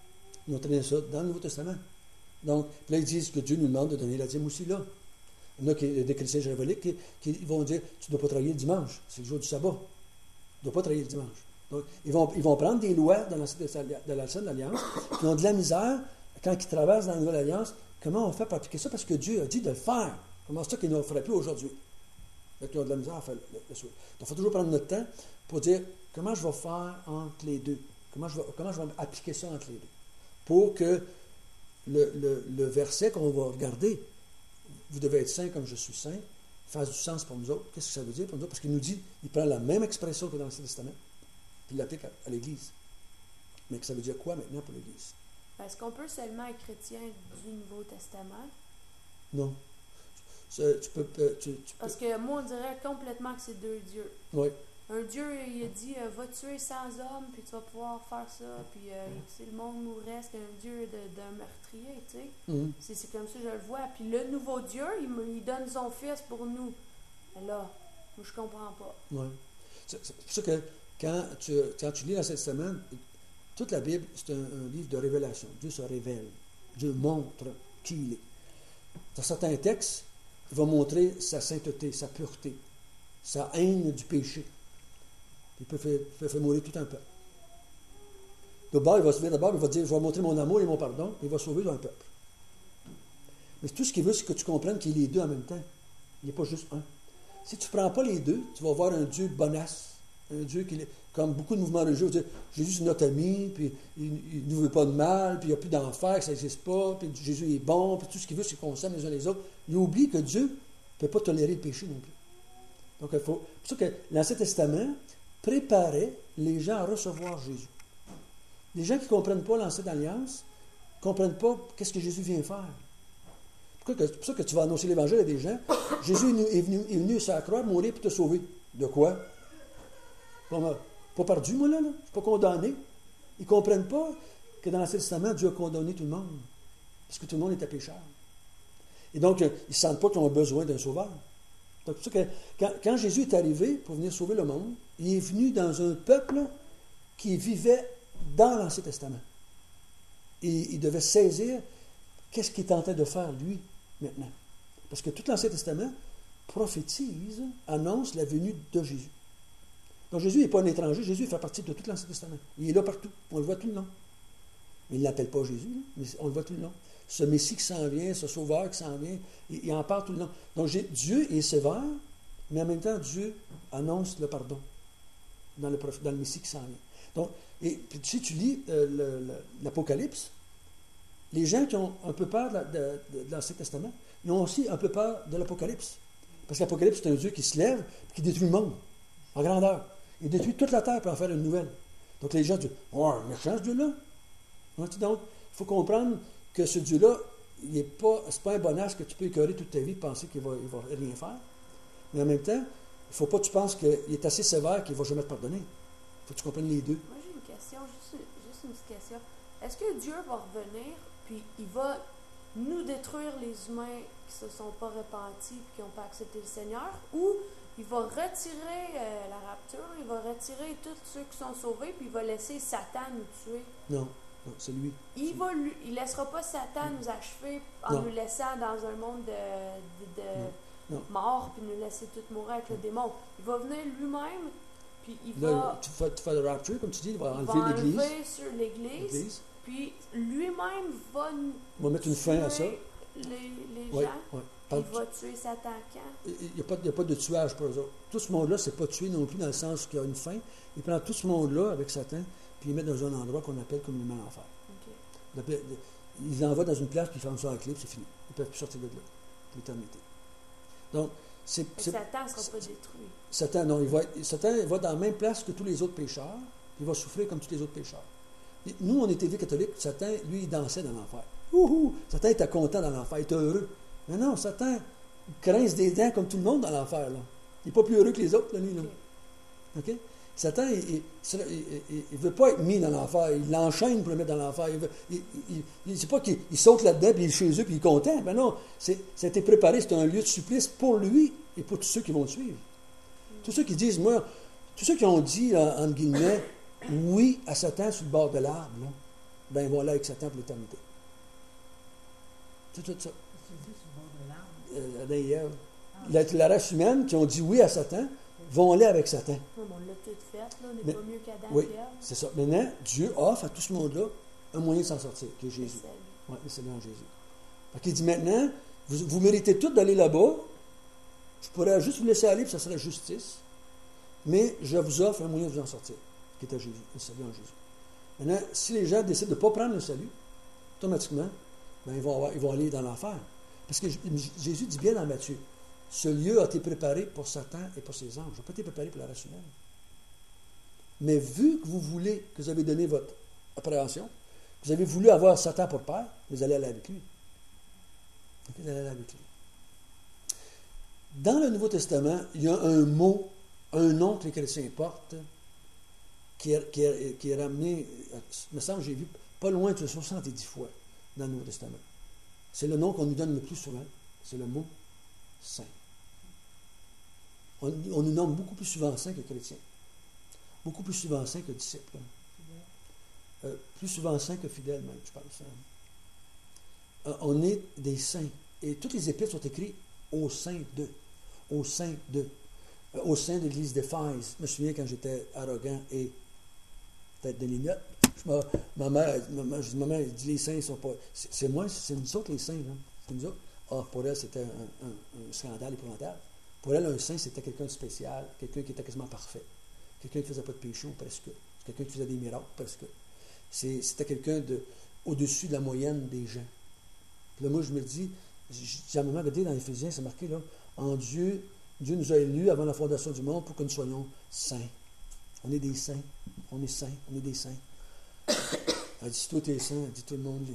Ils ont traîné ça dans le Nouveau Testament. Donc, là, ils disent que Dieu nous demande de donner la dîme aussi là. Il y en a qui, des chrétiens jérévoliques qui, qui vont dire tu ne dois pas travailler le dimanche, c'est le jour du sabbat. Tu ne dois pas travailler le dimanche. Donc, ils vont, ils vont prendre des lois dans l'Ancienne Alliance qui ont de la misère quand ils traversent dans la Nouvelle Alliance. Comment on fait pour appliquer ça? Parce que Dieu a dit de le faire. Comment c'est ça qu'il ne le ferait plus aujourd'hui? Donc, ils ont de la misère à faire le, le, le souhait. Donc, il faut toujours prendre notre temps pour dire comment je vais faire entre les deux. Comment je vais, comment je vais appliquer ça entre les deux. Pour que le, le, le verset qu'on va regarder, vous devez être saint comme je suis saint, fasse du sens pour nous autres. Qu'est-ce que ça veut dire pour nous autres? Parce qu'il nous dit, il prend la même expression que dans l'Ancien Testament, puis il l'applique à, à l'Église. Mais que ça veut dire quoi maintenant pour l'Église? Est-ce qu'on peut seulement être chrétien du Nouveau Testament? Non. C'est, tu peux, tu, tu peux... Parce que moi, on dirait complètement que c'est deux dieux. Oui. Un Dieu, il a dit, euh, va tuer cent hommes, puis tu vas pouvoir faire ça, puis euh, tu sais, le monde mourrait, c'est un Dieu de, d'un meurtrier, tu sais. Mm-hmm. C'est, c'est comme ça que je le vois. Puis le nouveau Dieu, il, me, il donne son fils pour nous. Mais là, moi, je comprends pas. Oui. C'est, c'est pour ça que quand tu, quand tu lis l'Ancien Testament, toute la Bible, c'est un, un livre de révélation. Dieu se révèle. Dieu montre qui il est. Dans certains textes, il va montrer sa sainteté, sa pureté, sa haine du péché. Il peut faire, faire, faire mourir tout un peuple. D'abord, il va se dire d'abord, il va dire, je vais montrer mon amour et mon pardon, et il va sauver un peuple. Mais tout ce qu'il veut, c'est que tu comprennes qu'il est les deux en même temps. Il n'est pas juste un. Si tu ne prends pas les deux, tu vas voir un Dieu bonasse, un Dieu qui, comme beaucoup de mouvements religieux, vont dire, Jésus c'est notre ami, puis il ne nous veut pas de mal, puis il n'y a plus d'enfer, ça n'existe pas, puis Jésus est bon, puis tout ce qu'il veut, c'est qu'on s'aime les uns les autres. Il oublie que Dieu ne peut pas tolérer le péché non plus. Donc, il faut. C'est pour ça que l'Ancien Testament préparait les gens à recevoir Jésus. Les gens qui ne comprennent pas l'Ancienne Alliance ne comprennent pas qu'est-ce que Jésus vient faire. C'est pour ça que tu vas annoncer l'Évangile à des gens. Jésus est venu, est venu sur la croix mourir pour te sauver. De quoi? Pas, pas par Dieu, moi, là. là. Je ne suis pas condamné. Ils ne comprennent pas que dans l'Ancien Testament, Dieu a condamné tout le monde. Parce que tout le monde était pécheur. Et donc, ils ne sentent pas qu'ils ont besoin d'un sauveur. Donc, c'est pour ça que quand, quand Jésus est arrivé pour venir sauver le monde, il est venu dans un peuple qui vivait dans l'Ancien Testament. Et il devait saisir qu'est-ce qu'il est en train de faire, lui, maintenant. Parce que tout l'Ancien Testament prophétise, annonce la venue de Jésus. Donc, Jésus n'est pas un étranger. Jésus fait partie de tout l'Ancien Testament. Il est là partout. On le voit tout le long. Mais il ne l'appelle pas Jésus, là, mais on le voit tout le long. Ce Messie qui s'en vient, ce Sauveur qui s'en vient, il, il en parle tout le long. Donc, j'ai, Dieu est sévère, mais en même temps, Dieu annonce le pardon dans le, dans le Messie qui s'en vient. Donc, et puis, si tu lis euh, le, le, l'Apocalypse, les gens qui ont un peu peur de, de, de, de l'Ancien Testament, ils ont aussi un peu peur de l'Apocalypse. Parce que l'Apocalypse, c'est un Dieu qui se lève et qui détruit le monde en grandeur. Il détruit toute la terre pour en faire une nouvelle. Donc, les gens disent « Oh, un méchant, ce Dieu-là! » Donc, il faut comprendre que ce Dieu-là, il n'est pas, c'est pas un bonasse que tu peux écœurer toute ta vie et penser qu'il ne va, il va rien faire. Mais en même temps, il ne faut pas que tu penses qu'il est assez sévère qu'il ne va jamais te pardonner. Il faut que tu comprennes les deux. Moi, j'ai une question, juste, juste une petite question. Est-ce que Dieu va revenir, puis il va nous détruire les humains qui ne se sont pas repentis et qui n'ont pas accepté le Seigneur, ou il va retirer euh, la rapture, il va retirer tous ceux qui sont sauvés, puis il va laisser Satan nous tuer? Non. Non, c'est lui. Il va lui, il laissera pas Satan nous achever en non. nous laissant dans un monde de, de, de non. Non. mort, puis nous laisser tous mourir avec le démon. Il va venir lui-même, puis il Là, va... tu fais, tu fais le rapture, comme tu dis, il va il enlever va l'Église. enlever sur l'Église, l'Église. Puis lui-même va... Il va mettre une fin à ça. Les, les oui, gens, oui. il va tuer Satan quand? Il n'y a, a pas de tuage pour eux autres. Tout ce monde-là, c'est pas tué non plus dans le sens qu'il y a une fin. Il prend tout ce monde-là avec Satan, puis il met dans un endroit qu'on appelle communément l'enfer. Okay. Il l'envoie dans une place, puis il ferme ça en clé, puis c'est fini. Ils ne peuvent plus sortir de là, pour l'éternité. Donc, c'est, c'est, Satan ne sera pas détruit. Satan, non, il va, Satan va dans la même place que tous les autres pécheurs, puis il va souffrir comme tous les autres pécheurs. Et nous, on était vieux catholiques, Satan, lui, il dansait dans l'enfer. Ouhou! Satan était content dans l'enfer, il était heureux. Mais non, Satan, il grince des dents comme tout le monde dans l'enfer, là. Il n'est pas plus heureux que les autres, là, lui, là. OK? OK? Satan, il ne veut pas être mis dans l'enfer. Il l'enchaîne pour le mettre dans l'enfer. Il veut, il, il, il, c'est pas qu'il il saute là-dedans, puis il est chez eux, puis il est content. Ben non, c'est, ça a été préparé. C'est un lieu de supplice pour lui et pour tous ceux qui vont le suivre. Tous ceux qui disent, moi, tous ceux qui ont dit, entre guillemets, oui à Satan sur le bord de l'arbre, là, ben ils vont aller avec Satan pour l'éternité. C'est tout ça. Jésus sur le bord de l'arbre. Euh, Adam et Ève. La, la race humaine qui ont dit oui à Satan vont aller avec Satan. Ouais, mais on l'a tout fait, là. On n'est Mais- pas mieux qu'Adam Oui, et Ève. c'est ça. Maintenant, Dieu offre à tout ce monde-là un moyen de s'en sortir, qui est C'est Jésus. ça. Oui, le Seigneur Jésus. Fait qu'il dit maintenant, vous, vous méritez tous d'aller là-bas. Je pourrais juste vous laisser aller, puis ça serait justice. Mais je vous offre un moyen de vous en sortir, qui est à Jésus, le salut en Jésus. Maintenant, si les gens décident de ne pas prendre le salut, automatiquement, ben, ils, vont avoir- ils vont aller dans l'enfer. Parce que J- Jésus dit bien dans Matthieu, ce lieu a été préparé pour Satan et pour ses anges. Il n'a pas été préparé pour la race humaine. Mais vu que vous voulez, que vous avez donné votre appréhension, vous avez voulu avoir Satan pour père, vous allez aller avec lui. Vous allez aller avec lui. Dans le Nouveau Testament, il y a un mot, un nom que les chrétiens portent, qui est, qui est- qui est ramené, il me semble que j'ai vu pas loin de soixante-dix fois dans le Nouveau Testament. C'est le nom qu'on nous donne le plus souvent, c'est le mot saint. On, on nous nomme beaucoup plus souvent saint que chrétien. Beaucoup plus souvent saint que disciple. Euh, plus souvent saint que fidèle même, je pense. hein. Euh, on est des saints. Et toutes les épîtres sont écrites au sein d'eux. Au sein d'eux. Euh, au sein de l'église d'Éphèse. Je me souviens quand j'étais arrogant et tête de linotte. Je me- ma mère, ma mère, je dis, maman, elle dit, les saints ne sont pas. C'est, c'est moi, c'est nous autres les saints. Hein? C'est nous autres. Ah, pour elle, c'était un, un- un scandale épouvantable. Pour elle, un saint, c'était quelqu'un de spécial, quelqu'un qui était quasiment parfait. Quelqu'un qui ne faisait pas de péché, ou presque. Quelqu'un qui faisait des miracles, presque. C'est- c'était quelqu'un de, au-dessus de la moyenne des gens. Puis là, moi, je me dis, j'ai à un moment regardé dans Éphésiens, c'est marqué là, en Dieu, Dieu nous a élus avant la fondation du monde pour que nous soyons saints. On est des saints. On est saints. On est des saints. Elle dit, si toi t'es saint, elle dit, tout le monde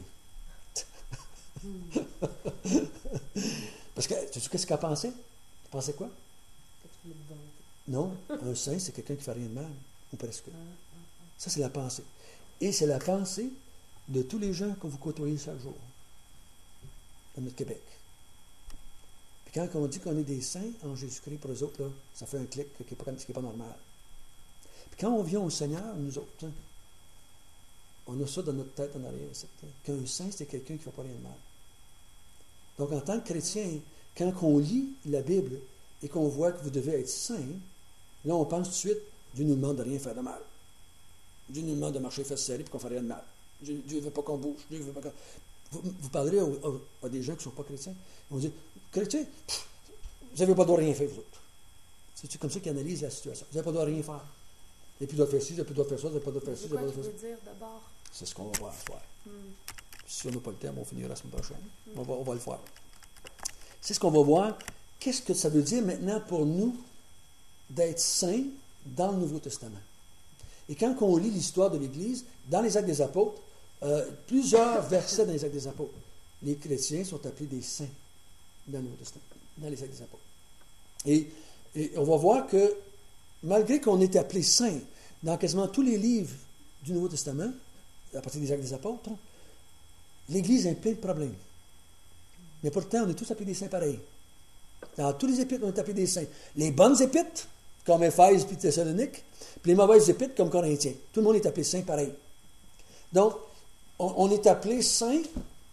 l'est. Parce que, tu sais qu'est-ce qu'elle pensait? Elle pensait quoi? Que tu voulais te vanter. Non, un saint, c'est quelqu'un qui ne fait rien de mal, ou presque. Ça, c'est la pensée. Et c'est la pensée de tous les gens que vous côtoyez chaque jour, dans notre Québec. Puis quand on dit qu'on est des saints en Jésus-Christ, pour eux autres, là, ça fait un clic qui n'est pas, qui est pas normal. Puis quand on vient au Seigneur, nous autres, hein, on a ça dans notre tête en arrière, c'est, hein, qu'un saint, c'est quelqu'un qui ne fait pas rien de mal. Donc, en tant que chrétien, quand on lit la Bible et qu'on voit que vous devez être saint, là, on pense tout de suite, Dieu nous demande de rien faire de mal. Dieu nous demande de marcher fesses serrées pour qu'on ne fasse rien de mal. Dieu ne veut pas qu'on bouge. Dieu veut pas qu'on... Vous, vous parlerez au- au- à des gens qui ne sont pas chrétiens. Ils vont dire, chrétien, pff, vous n'avez pas le droit de rien faire, vous autres. C'est comme ça qu'ils analysent la situation. Vous n'avez pas le droit de rien faire. Vous n'avez plus le droit de faire ci, vous n'avez plus le droit de faire ça, vous n'avez pas le droit de faire ci, C'est vous quoi n'avez tu pas le droit de veux faire ça. dire d'abord? C'est ce qu'on va voir ce soir. Hmm. Si on n'a pas le temps, on finira la semaine prochaine. On va, on va le voir. C'est ce qu'on va voir. Qu'est-ce que ça veut dire maintenant pour nous d'être saints dans le Nouveau Testament? Et quand on lit l'histoire de l'Église, dans les Actes des Apôtres, euh, plusieurs versets dans les Actes des Apôtres, les chrétiens sont appelés des saints dans le Nouveau Testament, dans les Actes des Apôtres. Et, et on va voir que malgré qu'on est appelé saints dans quasiment tous les livres du Nouveau Testament, à partir des Actes des Apôtres, l'Église a plein de problèmes. Mais pourtant, on est tous appelés des saints pareils. Dans tous les épîtres, on est appelés des saints. Les bonnes épîtres, comme Éphèse et Thessalonique, puis les mauvaises épîtres, comme Corinthiens. Tout le monde est appelé saint pareil. Donc, on, on est appelé saint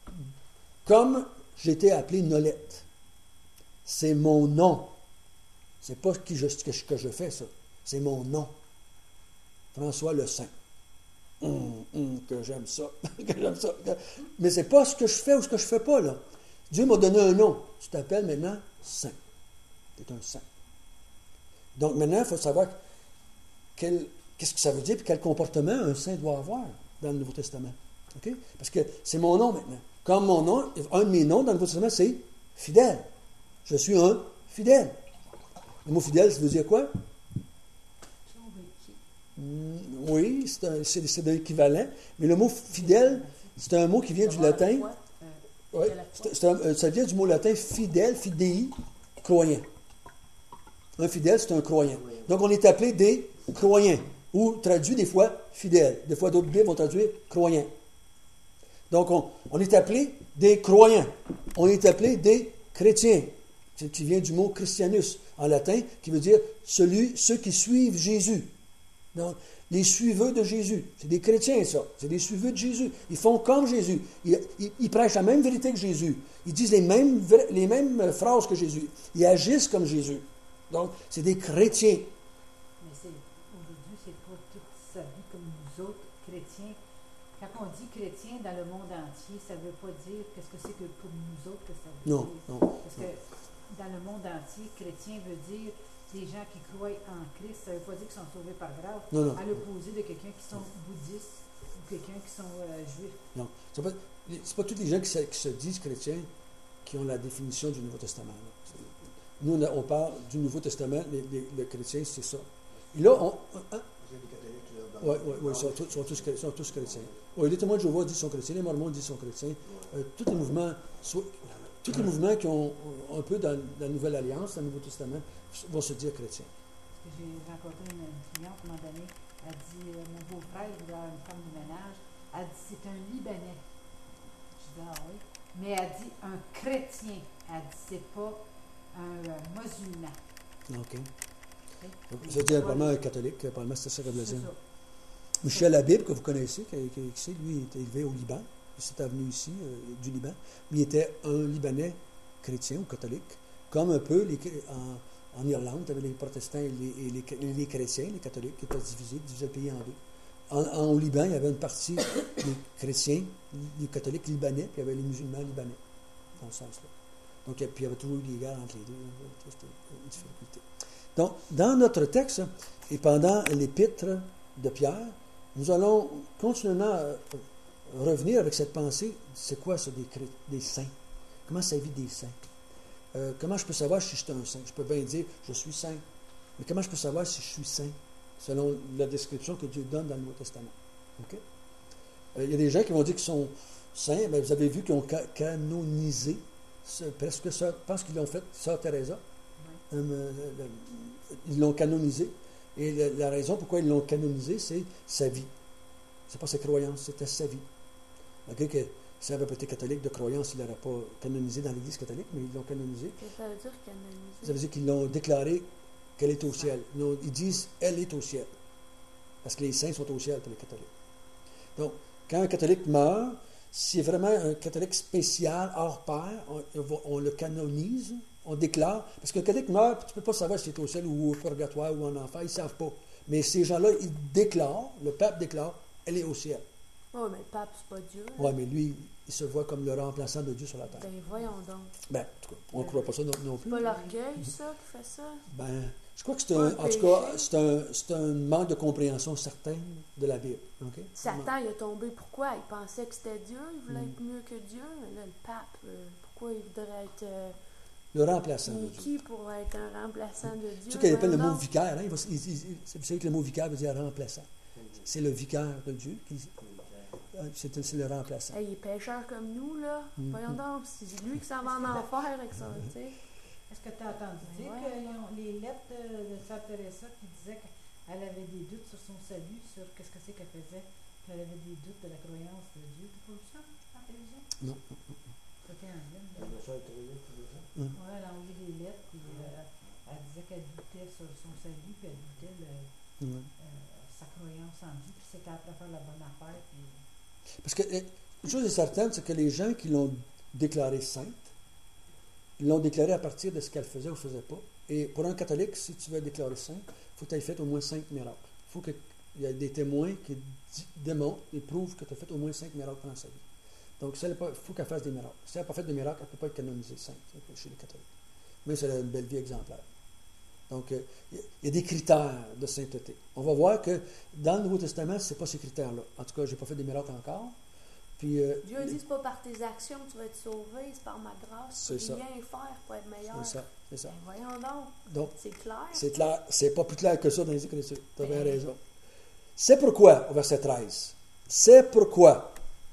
comme j'ai été appelé Nolette. C'est mon nom. C'est pas qui je, que, je, que je fais, ça. C'est mon nom. François le Saint. Hum, hum, que j'aime ça. que j'aime ça. Mais c'est pas ce que je fais ou ce que je fais pas, là. Dieu m'a donné un nom. Tu t'appelles maintenant Saint. Tu es un saint. Donc maintenant, il faut savoir quel, qu'est-ce que ça veut dire et quel comportement un saint doit avoir dans le Nouveau Testament. Okay? Parce que c'est mon nom maintenant. Comme mon nom, un de mes noms dans le Nouveau Testament, c'est fidèle. Je suis un fidèle. Le mot fidèle, ça veut dire quoi? Mm, oui, c'est, un, c'est, c'est l'équivalent. Mais le mot fidèle, c'est un mot qui vient du latin. Oui, c'est, c'est un, ça vient du mot latin fidèle, fidei, croyant. Un fidèle, c'est un croyant. Donc, on est appelé des croyants, ou traduit des fois fidèles. Des fois, d'autres Bibles vont traduire croyants. Donc, on, on est appelé des croyants. On est appelé des chrétiens, qui vient du mot Christianus en latin, qui veut dire celui, ceux qui suivent Jésus. Donc, les suiveux de Jésus. C'est des chrétiens, ça. C'est des suiveux de Jésus. Ils font comme Jésus. Ils, ils, ils prêchent la même vérité que Jésus. Ils disent les mêmes, les mêmes phrases que Jésus. Ils agissent comme Jésus. Donc, c'est des chrétiens. Mais c'est, aujourd'hui, c'est pas toute sa vie comme nous autres, chrétiens. Quand on dit chrétien dans le monde entier, ça ne veut pas dire qu'est-ce que c'est que pour nous autres que ça veut Non, dire. non. Parce que dans le monde entier, chrétien veut dire des gens qui croient en Christ. Ça ne veut pas dire qu'ils sont sauvés par grâce. Non, non. À l'opposé de quelqu'un qui sont bouddhistes ou quelqu'un qui sont euh, juifs. Non. Ce n'est pas, c'est pas tous les gens qui se, qui se disent chrétiens qui ont la définition du Nouveau Testament. Là. Nous, on, a, on parle du Nouveau Testament, les, les, les chrétiens, c'est ça. Et là, on. Hein? Oui, oui, oui, ils sont, tous, sont, tous, sont tous chrétiens. Oui, les témoins de Jéhovah disent qu'ils sont chrétiens, les mormons disent qu'ils sont chrétiens. Euh, tous les mouvements, soit, tous les mouvements qui ont un peu dans la Nouvelle Alliance, dans le Nouveau Testament, vont se dire chrétiens. Parce que j'ai rencontré une, une cliente à un moment donné, elle dit euh, mon beau-frère, il voulait avoir une femme de ménage, elle dit c'est un Libanais. Je dis ah oui. Mais elle dit un chrétien. Elle dit c'est pas un euh, musulman. OK. Okay. Ça veut dire probablement un catholique, probablement c'est ça qu'elle voulait C'est dire. ça. Michel Habib, que vous connaissez, qui, qui, qui lui, il était élevé au Liban. Il s'est venu ici, euh, du Liban. Mais il était un Libanais chrétien ou catholique, comme un peu les, en, en Irlande, tu avais les protestants et les, et les, les chrétiens, les catholiques, qui étaient divisés, divisaient le pays en deux. En, en, au Liban, il y avait une partie des chrétiens, les catholiques libanais, puis il y avait les musulmans libanais, dans ce sens-là. Donc, puis il y avait toujours eu des guerres entre les deux. C'était une difficulté. Donc, dans notre texte, et pendant l'épître de Pierre, nous allons continuellement revenir avec cette pensée, c'est quoi ça, des, des saints? Comment ça vit des saints? Euh, comment je peux savoir si je suis un saint? Je peux bien dire, je suis saint. Mais comment je peux savoir si je suis saint? Selon la description que Dieu donne dans le Nouveau Testament. Okay? Euh, il y a des gens qui vont dire qu'ils sont saints. Bien, vous avez vu qu'ils ont ca- canonisé, presque ça, je pense qu'ils l'ont fait, Sœur Teresa. Oui. Euh, ils l'ont canonisé. Et la, la raison pourquoi ils l'ont canonisé, c'est sa vie. Ce n'est pas sa croyance, c'était sa vie. Malgré que s'il avait pas été catholique de croyance, il n'aurait pas canonisé dans l'Église catholique, mais ils l'ont canonisé. Qu'est-ce que ça veut dire canoniser? Ça veut dire qu'ils l'ont déclaré qu'elle est au ciel. Non, ils disent elle est au ciel. Parce que les saints sont au ciel pour les catholiques. Donc, quand un catholique meurt, c'est vraiment un catholique spécial, hors pair, on, on le canonise, on déclare. Parce qu'un catholique meurt, tu ne peux pas savoir s'il est au ciel ou au purgatoire ou en enfer, ils ne savent pas. Mais ces gens-là, ils déclarent, le pape déclare, elle est au ciel. Oui, mais le pape, c'est pas Dieu. Oui, mais lui, il se voit comme le remplaçant de Dieu sur la terre. Ben voyons donc. Ben, en tout cas, on ne croit pas ça non, non plus. C'est pas l'orgueil, ça, qui fait ça? Ben, je crois que c'est un, en tout cas, c'est un, c'est un manque de compréhension certaine de la Bible. Okay? Satan, il a tombé. Pourquoi? Il pensait que c'était Dieu, il voulait Mm. être mieux que Dieu. Mais là, le pape, euh, pourquoi il voudrait être... Euh, Le remplaçant il de est Dieu. qui pour être un remplaçant de Dieu? Tu sais qu'il appelle le Voyons mot donc. vicaire. Hein? Il va, il, il, il, vous savez que le mot vicaire veut dire remplaçant. C'est le vicaire de Dieu. Qui, c'est, c'est le remplaçant. Hey, il est pécheur comme nous, là. Mm. Voyons donc, c'est lui qui s'en va en enfer avec ça, tu sais. Est-ce que tu as entendu dire Ouais. que les lettres de, de Sœur Teresa qui disaient qu'elle avait des doutes sur son salut, sur qu'est-ce que c'est qu'elle faisait, qu'elle avait des doutes de la croyance de Dieu? Tu pas vu ça en télévision? Non. C'était en ligne. La Sœur Teresa qui dit ça? Mm. Oui, elle a envoyé des lettres, puis euh, elle disait qu'elle doutait sur son salut, puis elle doutait le, Mm. euh, sa croyance en Dieu, puis c'était après faire la bonne affaire. Puis... Parce que eh, une chose est certaine, c'est que les gens qui l'ont déclarée sainte, ils l'ont déclarée à partir de ce qu'elle faisait ou ne faisait pas. Et pour un catholique, si tu veux être déclaré saint, il faut que tu aies fait au moins cinq miracles. Il faut qu'il y ait des témoins qui di- démontrent et prouvent que tu as fait au moins cinq miracles pendant sa vie. Donc, il faut qu'elle fasse des miracles. Si elle n'a pas fait de miracles, elle ne peut pas être canonisée sainte chez les catholiques. Mais c'est une belle vie exemplaire. Donc, euh, il y a des critères de sainteté. On va voir que dans le Nouveau Testament, ce n'est pas ces critères-là. En tout cas, je n'ai pas fait des miracles encore. Puis, euh, Dieu dit, c'est pas par tes actions que tu vas être sauvé, c'est par ma grâce. Tu C'est peux ça. rien faire pour être meilleur. c'est ça. C'est ça. Ben, voyons donc, Donc, c'est clair. c'est clair. C'est pas plus clair que ça dans les Écritures. Tu as bien Ben. raison. C'est pourquoi, au verset treize, c'est pourquoi,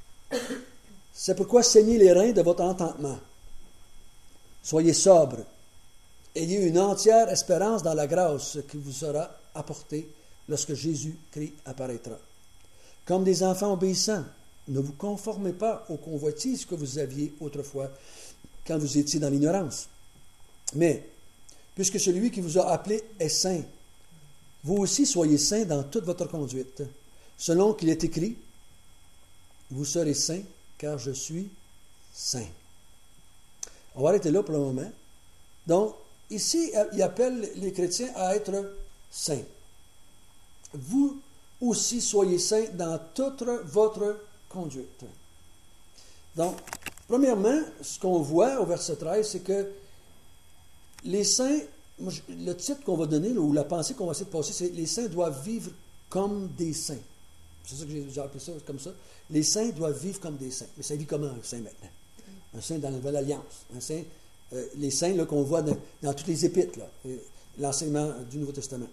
c'est pourquoi saignez les reins de votre entendement. Soyez sobres. Ayez une entière espérance dans la grâce qui vous sera apportée lorsque Jésus-Christ apparaîtra. Comme des enfants obéissants, ne vous conformez pas aux convoitises que vous aviez autrefois quand vous étiez dans l'ignorance. Mais, puisque celui qui vous a appelé est saint, vous aussi soyez saints dans toute votre conduite, selon qu'il est écrit, vous serez saints, car je suis saint. On va arrêter là pour le moment. Donc, ici, il appelle les chrétiens à être saints. Vous aussi soyez saints dans toute votre conduite. Donc, premièrement, ce qu'on voit au verset treize, c'est que les saints, le titre qu'on va donner, ou la pensée qu'on va essayer de passer, c'est les saints doivent vivre comme des saints. C'est ça que j'ai appelé ça comme ça. Les saints doivent vivre comme des saints. Mais ça vit comment un saint maintenant? Un saint dans la Nouvelle Alliance. Un saint, euh, les saints là, qu'on voit dans, dans toutes les épîtres, là, l'enseignement du Nouveau Testament.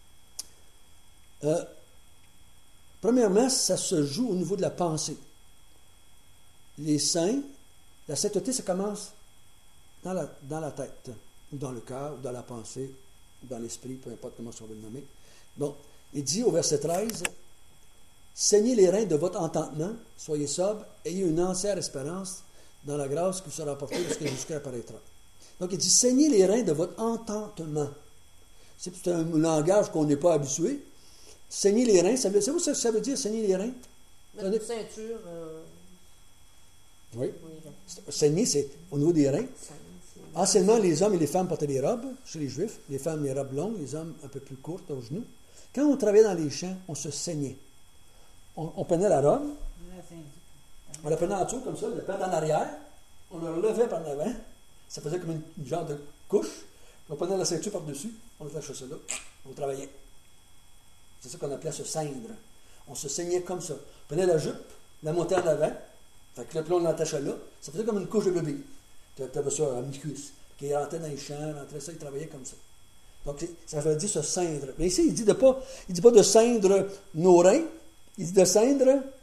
Euh, premièrement, ça se joue au niveau de la pensée. Les saints, la sainteté, ça commence dans la, dans la tête, ou dans le cœur, ou dans la pensée, ou dans l'esprit, peu importe comment on va le nommer. Donc, il dit au verset treize, « Saignez les reins de votre entendement, soyez sobres, ayez une entière espérance dans la grâce qui vous sera apportée lorsque Jésus-Christ apparaîtra. » Donc, il dit « Saignez les reins de votre entendement. » C'est un langage qu'on n'est pas habitué. Saigner les reins, ça veut, savez-vous ce que ça veut dire, saigner les reins? Mettre une ceinture. Euh... Oui. oui Saigner, c'est au niveau des reins. Anciennement, les hommes et les femmes portaient des robes, chez les Juifs. Les femmes, les robes longues, les hommes un peu plus courtes aux genoux. Quand on travaillait dans les champs, on se saignait. On, on prenait la robe, on la prenait en dessous, comme ça, on la prenait en arrière, on la relevait par en avant, ça faisait comme une, une genre de couche, on prenait la ceinture par-dessus, on attachait ça là, on travaillait. C'est ça qu'on appelait se ceindre. On se saignait comme ça. On prenait la jupe, la montait en avant, fait que là, puis on l'attachait là, ça faisait comme une couche de bébé. Tu avais ça à mi-cuisse, qui rentrait dans les champs, rentrait ça, il travaillait comme ça. Donc, ça veut dire se ceindre. Mais ici, il dit de pas, il dit pas de ceindre nos reins, il dit de ceindre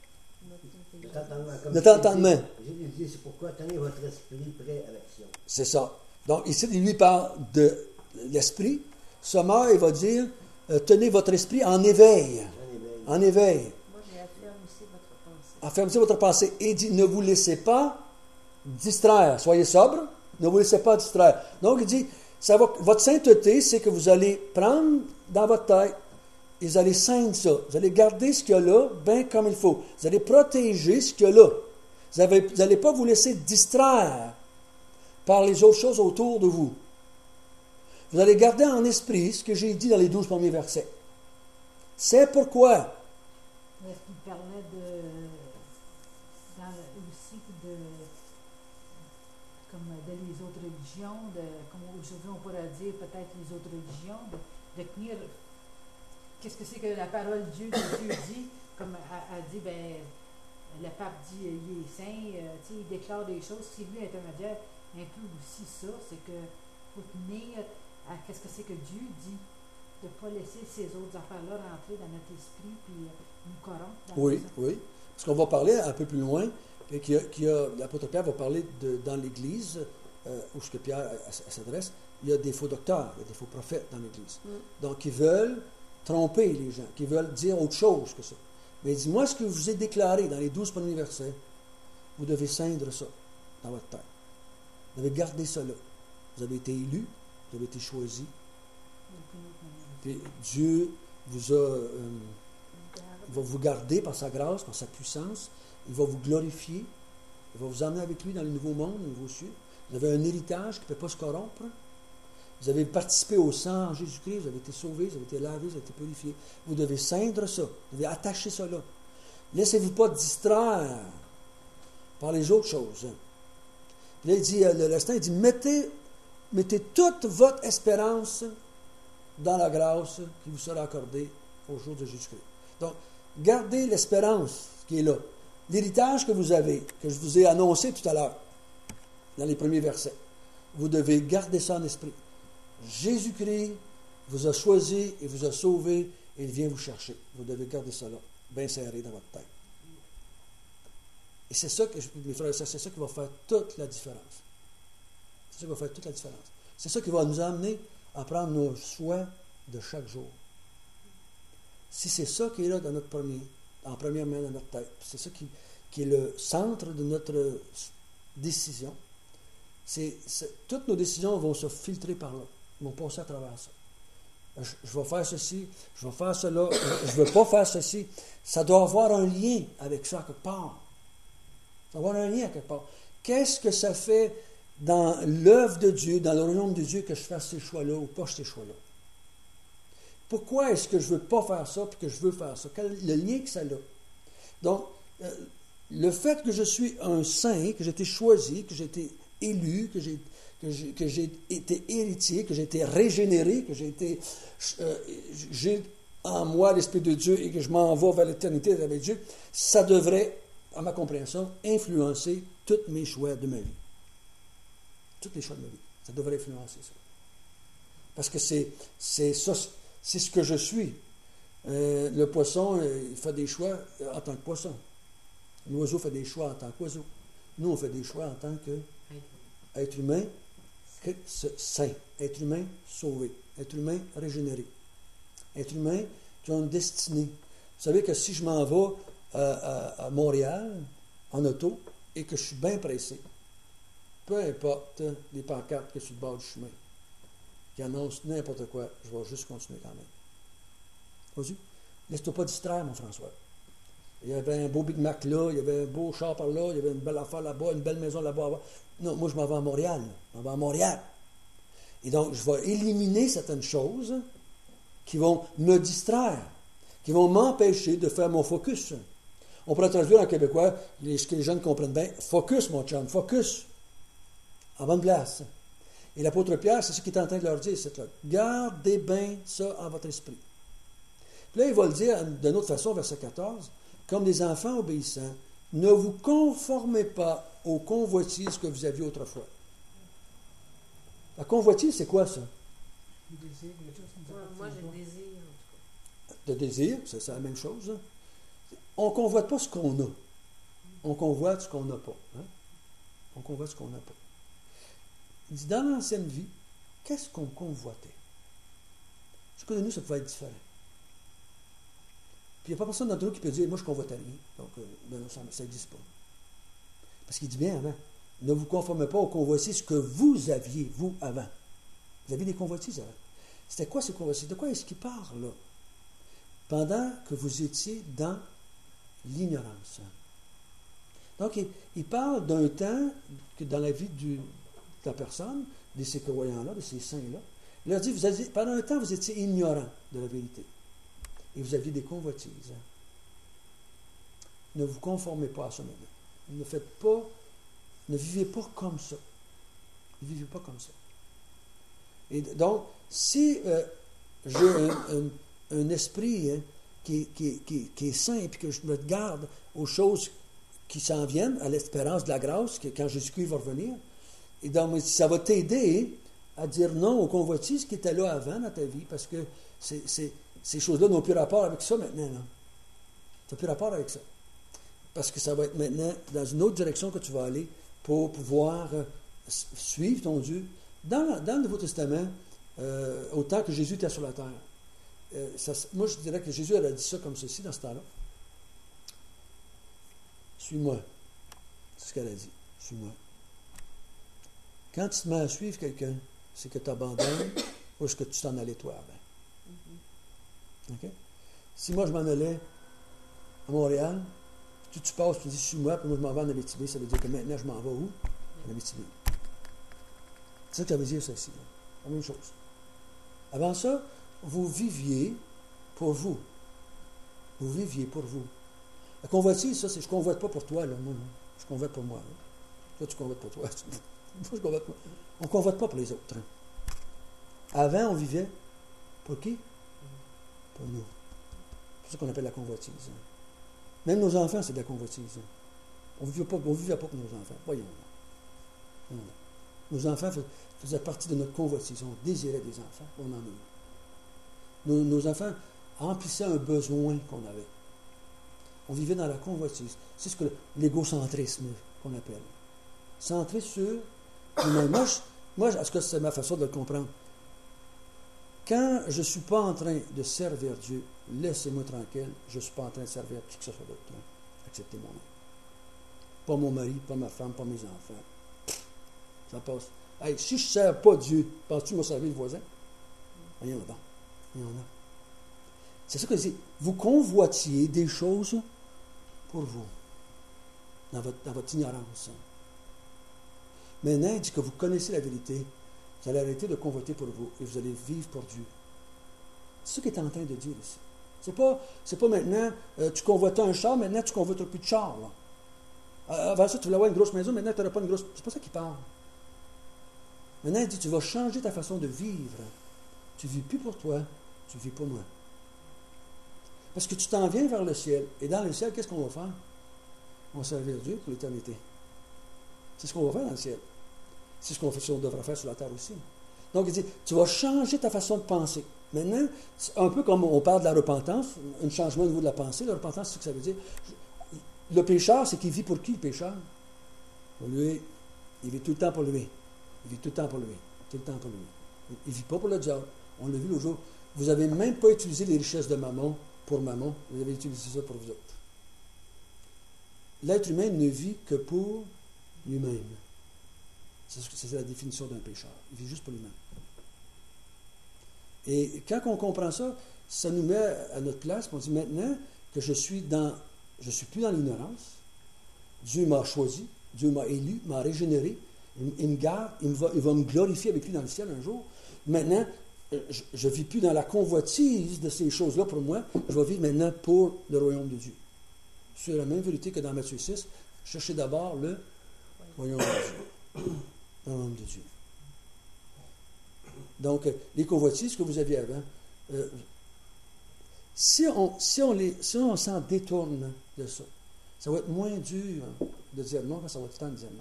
notre entendement. Jésus dit, c'est pourquoi tenez votre esprit prêt à l'action. C'est ça. Donc, ici, il lui parle de l'esprit. Sommaire, il va dire, euh, tenez votre esprit en éveil. En éveil. En éveil. Moi, j'ai affermissé votre pensée. Affermissez votre pensée. Et il dit, ne vous laissez pas distraire. Soyez sobre, ne vous laissez pas distraire. Donc, il dit, ça va, votre sainteté, c'est que vous allez prendre dans votre tête et vous allez ceindre ça. Vous allez garder ce qu'il y a là, bien comme il faut. Vous allez protéger ce qu'il y a là. Vous n'allez pas vous laisser distraire par les autres choses autour de vous. Vous allez garder en esprit ce que j'ai dit dans les douze premiers versets. C'est pourquoi. Est-ce qu'il parlait de, dans le, aussi de, comme de les autres religions, de, comme aujourd'hui on pourrait dire peut-être les autres religions, de, de tenir, qu'est-ce que c'est que la parole de Dieu, que Dieu dit, comme a, a dit, ben, le pape dit, il est saint, euh, tu sais, il déclare des choses, c'est lui intermédiaire, un peu aussi ça, c'est que faut tenir à qu'est-ce que c'est que Dieu dit, de ne pas laisser ces autres affaires-là rentrer dans notre esprit puis nous corrompre. Oui, ça. Oui. Parce qu'on va parler un peu plus loin, qu'il y a, qu'il y a, l'apôtre Pierre va parler de, dans l'Église, euh, où ce que Pierre s'adresse, il y a des faux docteurs, il y a des faux prophètes dans l'Église. Mm. Donc, ils veulent tromper les gens, qui veulent dire autre chose que ça. Mais il dit, moi, ce que je vous ai déclaré dans les douze premiers versets, vous devez ceindre ça dans votre tête. Vous devez garder ça là. Vous avez été élus, vous avez été choisis. Puis Dieu vous a, euh, va vous garder par sa grâce, par sa puissance. Il va vous glorifier. Il va vous emmener avec lui dans le nouveau monde, le nouveau ciel. Vous avez un héritage qui ne peut pas se corrompre. Vous avez participé au sang en Jésus-Christ. Vous avez été sauvés, vous avez été lavés, vous avez été purifiés. Vous devez ceindre ça. Vous devez attacher ça là. Laissez-vous pas distraire par les autres choses. Puis là, il dit, le restant, il dit, mettez, mettez toute votre espérance dans la grâce qui vous sera accordée au jour de Jésus-Christ. Donc, gardez l'espérance qui est là. L'héritage que vous avez, que je vous ai annoncé tout à l'heure, dans les premiers versets, vous devez garder ça en esprit. Jésus-Christ vous a choisi et vous a sauvé et il vient vous chercher. Vous devez garder ça là, bien serré dans votre tête. Et c'est ça que, mes frères et sœurs, c'est ça qui va faire toute la différence. C'est ça qui va faire toute la différence. C'est ça qui va nous amener à prendre nos choix de chaque jour. Si c'est ça qui est là dans notre premier, en première main dans notre tête, c'est ça qui, qui est le centre de notre décision, c'est, c'est, toutes nos décisions vont se filtrer par là, vont passer à travers ça. je, je vais faire ceci, je vais faire cela, je ne veux pas faire ceci. Ça doit avoir un lien avec ça quelque part. Ça doit avoir un lien quelque part. Qu'est-ce que ça fait dans l'œuvre de Dieu, dans le royaume de Dieu, que je fasse ces choix-là ou pas ces choix-là? Pourquoi est-ce que je ne veux pas faire ça et que je veux faire ça? Quel est le lien que ça a? Donc, euh, le fait que je suis un saint, que j'ai été choisi, que j'ai été élu, que j'ai, que j'ai, que j'ai été héritier, que j'ai été régénéré, que j'ai été, euh, j'ai en moi l'Esprit de Dieu et que je m'en vais vers l'éternité avec Dieu, ça devrait, à ma compréhension, influencer tous mes choix de ma vie. Tous les choix de ma vie. Ça devrait influencer ça. Parce que c'est, c'est ça, c'est ce que je suis. Euh, le poisson, euh, il fait des choix en tant que poisson. L'oiseau fait des choix en tant qu'oiseau. Nous, on fait des choix en tant qu'être humain saint, être humain sauvé, être humain régénéré, être humain qui a une destinée. Vous savez que si je m'en vais à, à, à Montréal en auto et que je suis bien pressé, peu importe les pancartes que sur le bord du chemin, qui annoncent n'importe quoi, je vais juste continuer quand même. Vas-y, laisse-toi pas distraire, mon François. Il y avait un beau Big Mac là, il y avait un beau char par là, il y avait une belle affaire là-bas, une belle maison là-bas. là-bas. Non, moi, je m'en vais à Montréal. Là. Je m'en vais à Montréal. Et donc, je vais éliminer certaines choses qui vont me distraire, qui vont m'empêcher de faire mon focus. On pourrait traduire en québécois, ce que les jeunes comprennent bien, focus, mon chum, focus. En bonne place. Et l'apôtre Pierre, c'est ce qu'il est en train de leur dire, c'est là. Gardez bien ça en votre esprit. Puis là, il va le dire d'une autre façon, verset quatorze. Comme des enfants obéissants, ne vous conformez pas aux convoitises que vous aviez autrefois. La convoitise, c'est quoi ça? Le désir, quelque chose qui nous Ouais, appartient moi, j'ai pas. le désir, en tout cas. Le désir, c'est, c'est la même chose. Hein? On ne convoite pas ce qu'on a. On convoite ce qu'on n'a pas. Hein? On convoite ce qu'on n'a pas. Il dit, dans l'ancienne vie, qu'est-ce qu'on convoitait? Chacun de nous, ça pouvait être différent. Puis il n'y a pas personne d'entre nous qui peut dire, moi, je ne convoitais rien. Donc, euh, ben non, ça n'existe pas. Parce qu'il dit bien avant, ne vous conformez pas aux convoitises que vous aviez, vous, avant. Vous aviez des convoitises avant. C'était quoi ces convoitises? De quoi est-ce qu'il parle, là? Pendant que vous étiez dans l'ignorance. Donc, il, il parle d'un temps que dans la vie du, de la personne, de ces croyants-là, de ces saints-là, il leur dit, vous aviez, pendant un temps, vous étiez ignorants de la vérité. Et vous aviez des convoitises. Ne vous conformez pas à ça maintenant. Ne faites pas, ne vivez pas comme ça. Ne vivez pas comme ça. Et donc, si euh, j'ai un, un, un esprit hein, qui, qui, qui, qui est sain et que je me garde aux choses qui s'en viennent, à l'espérance de la grâce, que quand Jésus-Christ va revenir, et donc ça va t'aider à dire non aux convoitises qui étaient là avant dans ta vie, parce que c'est, c'est ces choses-là n'ont plus rapport avec ça maintenant. Là. Ça n'a plus rapport avec ça. Parce que ça va être maintenant dans une autre direction que tu vas aller pour pouvoir euh, suivre ton Dieu. Dans, dans le Nouveau Testament, euh, au temps que Jésus était sur la terre, euh, ça, moi je dirais que Jésus elle a dit ça comme ceci dans ce temps-là. Suis-moi. C'est ce qu'elle a dit. Suis-moi. Quand tu te mets à suivre quelqu'un, c'est que tu abandonnes ou est-ce que tu t'en allais toi avant? Okay? Si moi je m'en allais à Montréal, tu, tu passes, tu dis suis-moi, puis moi je m'en vais en Abitibi, ça veut dire que maintenant je m'en vais où? En Abitibi. C'est ça que ça veut dire ça ici. Là. La même chose. Avant ça, vous viviez pour vous. Vous viviez pour vous. La convoitise, ça, c'est je ne convoite pas pour toi, là, moi, là. Je convoite pour moi. Là. Toi, tu convoites pour toi. Moi, je convoite pas. On ne convoite pas pour les autres. Hein. Avant, on vivait pour qui? Pour nous. C'est ça qu'on appelle la convoitise. Hein. Même nos enfants, c'est de la convoitise. Hein. On ne vivait pas, on vivait pas pour nos enfants. Voyons. Non, non. Nos enfants faisaient partie de notre convoitise. On désirait des enfants. On en a eu. Nos, nos enfants remplissaient un besoin qu'on avait. On vivait dans la convoitise. C'est ce que l'égocentrisme qu'on appelle. Centré sur nous-mêmes. Moi, je, moi, est-ce que c'est ma façon de le comprendre? Quand je ne suis pas en train de servir Dieu, laissez-moi tranquille, je ne suis pas en train de servir qui que ce soit d'autre. Hein. Acceptez mon nom. Pas mon mari, pas ma femme, pas mes enfants. Ça passe. Hey, si je ne sers pas Dieu, penses-tu me servir le voisin? Rien là-dedans. Il y en a. C'est ça que dit. Vous convoitiez des choses pour vous, dans votre, dans votre ignorance. Maintenant, il dit que vous connaissez la vérité. Vous allez arrêter de convoiter pour vous et vous allez vivre pour Dieu. C'est ce qu'il est en train de dire ici. C'est pas, c'est pas maintenant, euh, tu convoitais un char, maintenant tu convoites plus de char. Là. Euh, avant ça, tu voulais avoir une grosse maison, maintenant tu n'auras pas une grosse... C'est pas ça qu'il parle. Maintenant, il dit, tu vas changer ta façon de vivre. Tu ne vis plus pour toi, tu vis pour moi. Parce que tu t'en viens vers le ciel. Et dans le ciel, qu'est-ce qu'on va faire? On va servir Dieu pour l'éternité. C'est ce qu'on va faire dans le ciel. C'est ce qu'on fait, on devrait faire sur la terre aussi. Donc, il dit, tu vas changer ta façon de penser. Maintenant, c'est un peu comme on parle de la repentance, un changement au niveau de la pensée. La repentance, c'est ce que ça veut dire. Le pécheur, c'est qu'il vit pour qui, le pécheur? Pour lui. Il vit tout le temps pour lui. Il vit tout le temps pour lui. Tout le temps pour lui. Il ne vit pas pour le diable. On l'a vu l'autre jour. Vous n'avez même pas utilisé les richesses de mammon pour mammon. Vous avez utilisé ça pour vous autres. L'être humain ne vit que pour lui-même. C'est, c'est la définition d'un pécheur. Il vit juste pour lui-même. Et quand on comprend ça, ça nous met à notre place. On dit maintenant que je suis dans, je suis plus dans l'ignorance. Dieu m'a choisi, Dieu m'a élu, m'a régénéré. Il, il me garde, il, me va, il va me glorifier avec lui dans le ciel un jour. Maintenant, je ne vis plus dans la convoitise de ces choses-là pour moi. Je vais vivre maintenant pour le royaume de Dieu. C'est la même vérité que dans Matthieu six. Cherchez d'abord le royaume de Dieu. Le royaume de Dieu. Donc, les convoitises que vous aviez avant, euh, si, on, si, on les, si on s'en détourne de ça, ça va être moins dur de dire non quand ça va être temps de dire non.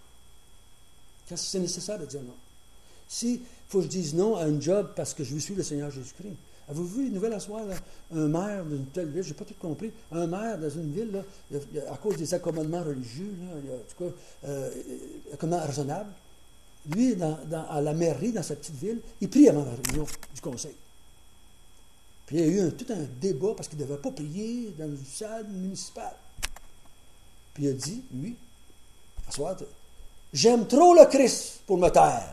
Quand c'est nécessaire de dire non. Si il faut que je dise non à un job parce que je veux suivre le Seigneur Jésus-Christ. Avez-vous vu les nouvelles à soir, là? Un maire d'une telle ville, je n'ai pas tout compris, un maire dans une ville, là, il y a, à cause des accommodements religieux, là, il y a, en tout cas, euh, accommodements raisonnables, lui, dans, dans, à la mairie, dans sa petite ville, il prie avant la réunion du conseil. Puis il y a eu un, tout un débat parce qu'il ne devait pas prier dans une salle municipale. Puis il a dit, lui, à soir, j'aime trop le Christ pour me taire.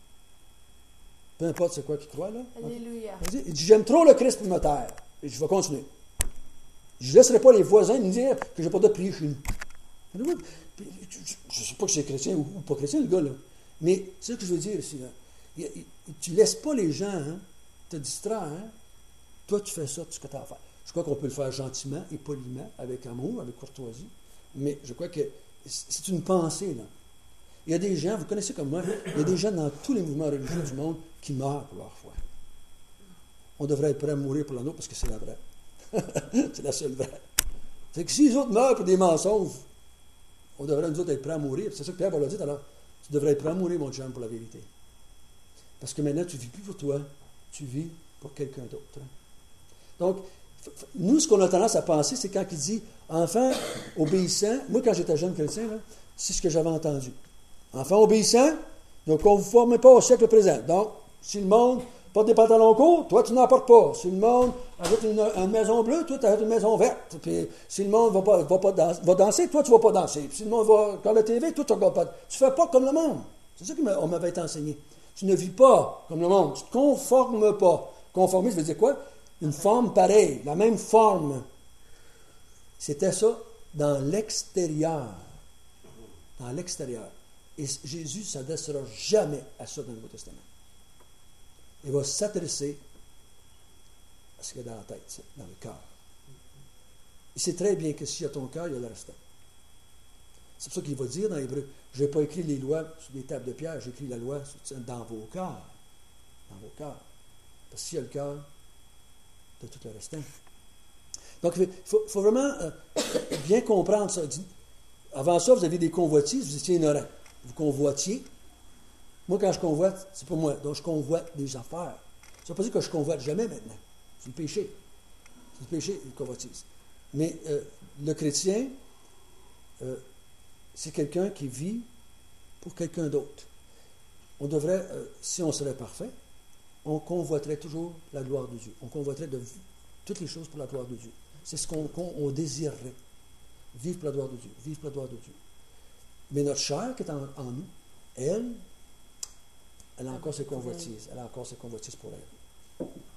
Peu importe c'est quoi qu'il croit, là. Alléluia. Il dit, il dit, j'aime trop le Christ pour me taire. Et je vais continuer. Je ne laisserai pas les voisins me dire que je n'ai pas de prier chez nous. Je ne sais pas que c'est chrétien ou, ou pas chrétien, le gars, là. Mais c'est ce que je veux dire ici, là. Tu ne laisses pas les gens hein, te distraire. Hein. Toi, tu fais ça, tu ce que tu as à faire. Je crois qu'on peut le faire gentiment et poliment, avec amour, avec courtoisie. Mais je crois que c'est une pensée, là. Il y a des gens, vous connaissez comme moi, il y a des gens dans tous les mouvements religieux du monde qui meurent pour leur foi. On devrait être prêt à mourir pour la nôtre parce que c'est la vraie. C'est la seule vraie. C'est que si les autres meurent pour des mensonges, on devrait nous autres être prêts à mourir. C'est ça que Pierre l'a dit alors. Tu devrais être prêt à mourir, mon chum, pour la vérité. Parce que maintenant, tu ne vis plus pour toi, tu vis pour quelqu'un d'autre. Donc, nous, ce qu'on a tendance à penser, c'est quand il dit « Enfant obéissant », moi, quand j'étais jeune chrétien, là, c'est ce que j'avais entendu. « Enfant obéissant, ne conformez pas au siècle présent. » Donc, si le monde porte des pantalons courts, toi, tu n'en portes pas. Si le monde ajoute une, une maison bleue, toi, tu ajoutes une maison verte. Puis, si le monde va, pas, va, pas danser, va danser, toi, tu ne vas pas danser. Puis, si le monde va regarder la T V, toi, tu ne regardes pas. Tu ne fais pas comme le monde. C'est ça qu'on m'avait enseigné. Tu ne vis pas comme le monde. Tu ne te conformes pas. Conformer, ça veut dire quoi? Une forme pareille, la même forme. C'était ça dans l'extérieur. Dans l'extérieur. Et Jésus ne s'adressera jamais à ça dans le Nouveau Testament. Il va s'adresser à ce qu'il y a dans la tête, dans le cœur. Il sait très bien que s'il y a ton cœur, il y a le restant. C'est pour ça qu'il va dire dans l'Hébreu, je n'ai pas écrit les lois sur des tables de pierre, j'ai écrit la loi dans vos cœurs. Dans vos cœurs. Parce qu'il y a le cœur de tout le restant. Donc, il faut, faut vraiment euh, bien comprendre ça. Avant ça, vous aviez des convoitises, vous étiez ignorants. Vous convoitiez. Moi, quand je convoite, c'est pour moi. Donc, je convoite des affaires. Ça ne veut pas dire que je convoite jamais maintenant. C'est le péché. C'est le péché, une convoitise. Mais euh, le chrétien, euh, c'est quelqu'un qui vit pour quelqu'un d'autre. On devrait, euh, si on serait parfait, on convoiterait toujours la gloire de Dieu. On convoiterait de toutes les choses pour la gloire de Dieu. C'est ce qu'on, qu'on on désirerait. Vivre pour la gloire de Dieu. Vivre pour la gloire de Dieu. Mais notre chair qui est en, en nous, elle, elle a encore ses convoitises. Elle a encore ses convoitises pour elle.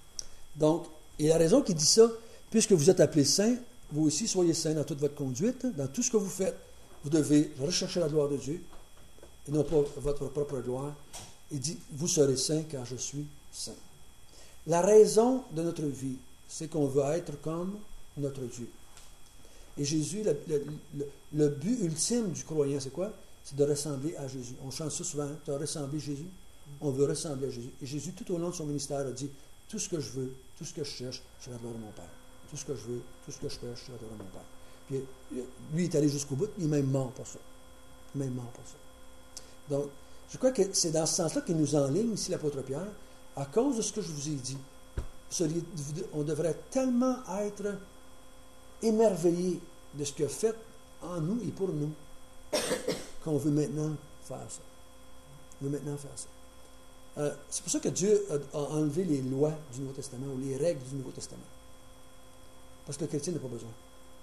Donc, et la raison qu'il dit ça, puisque vous êtes appelés saints, vous aussi soyez saints dans toute votre conduite, dans tout ce que vous faites. Vous devez rechercher la gloire de Dieu et non pas votre propre gloire. Il dit, vous serez saints car je suis saint. La raison de notre vie, c'est qu'on veut être comme notre Dieu. Et Jésus, le, le, le, le but ultime du croyant, c'est quoi? C'est de ressembler à Jésus. On chante ça souvent, tu as ressemblé à Jésus. On veut ressembler à Jésus. Et Jésus, tout au long de son ministère, a dit, tout ce que je veux, tout ce que je cherche, c'est la gloire de mon Père. Tout ce que je veux, tout ce que je cherche, c'est la gloire de mon Père. Puis lui, il est allé jusqu'au bout, il est même mort pour ça. Il est même mort pour ça. Donc, je crois que c'est dans ce sens-là qu'il nous enligne ici l'apôtre Pierre, à cause de ce que je vous ai dit. On devrait tellement être émerveillé de ce qu'il a fait en nous et pour nous, qu'on veut maintenant faire ça. On veut maintenant faire ça. Euh, c'est pour ça que Dieu a, a enlevé les lois du Nouveau Testament ou les règles du Nouveau Testament. Parce que le chrétien n'a pas besoin.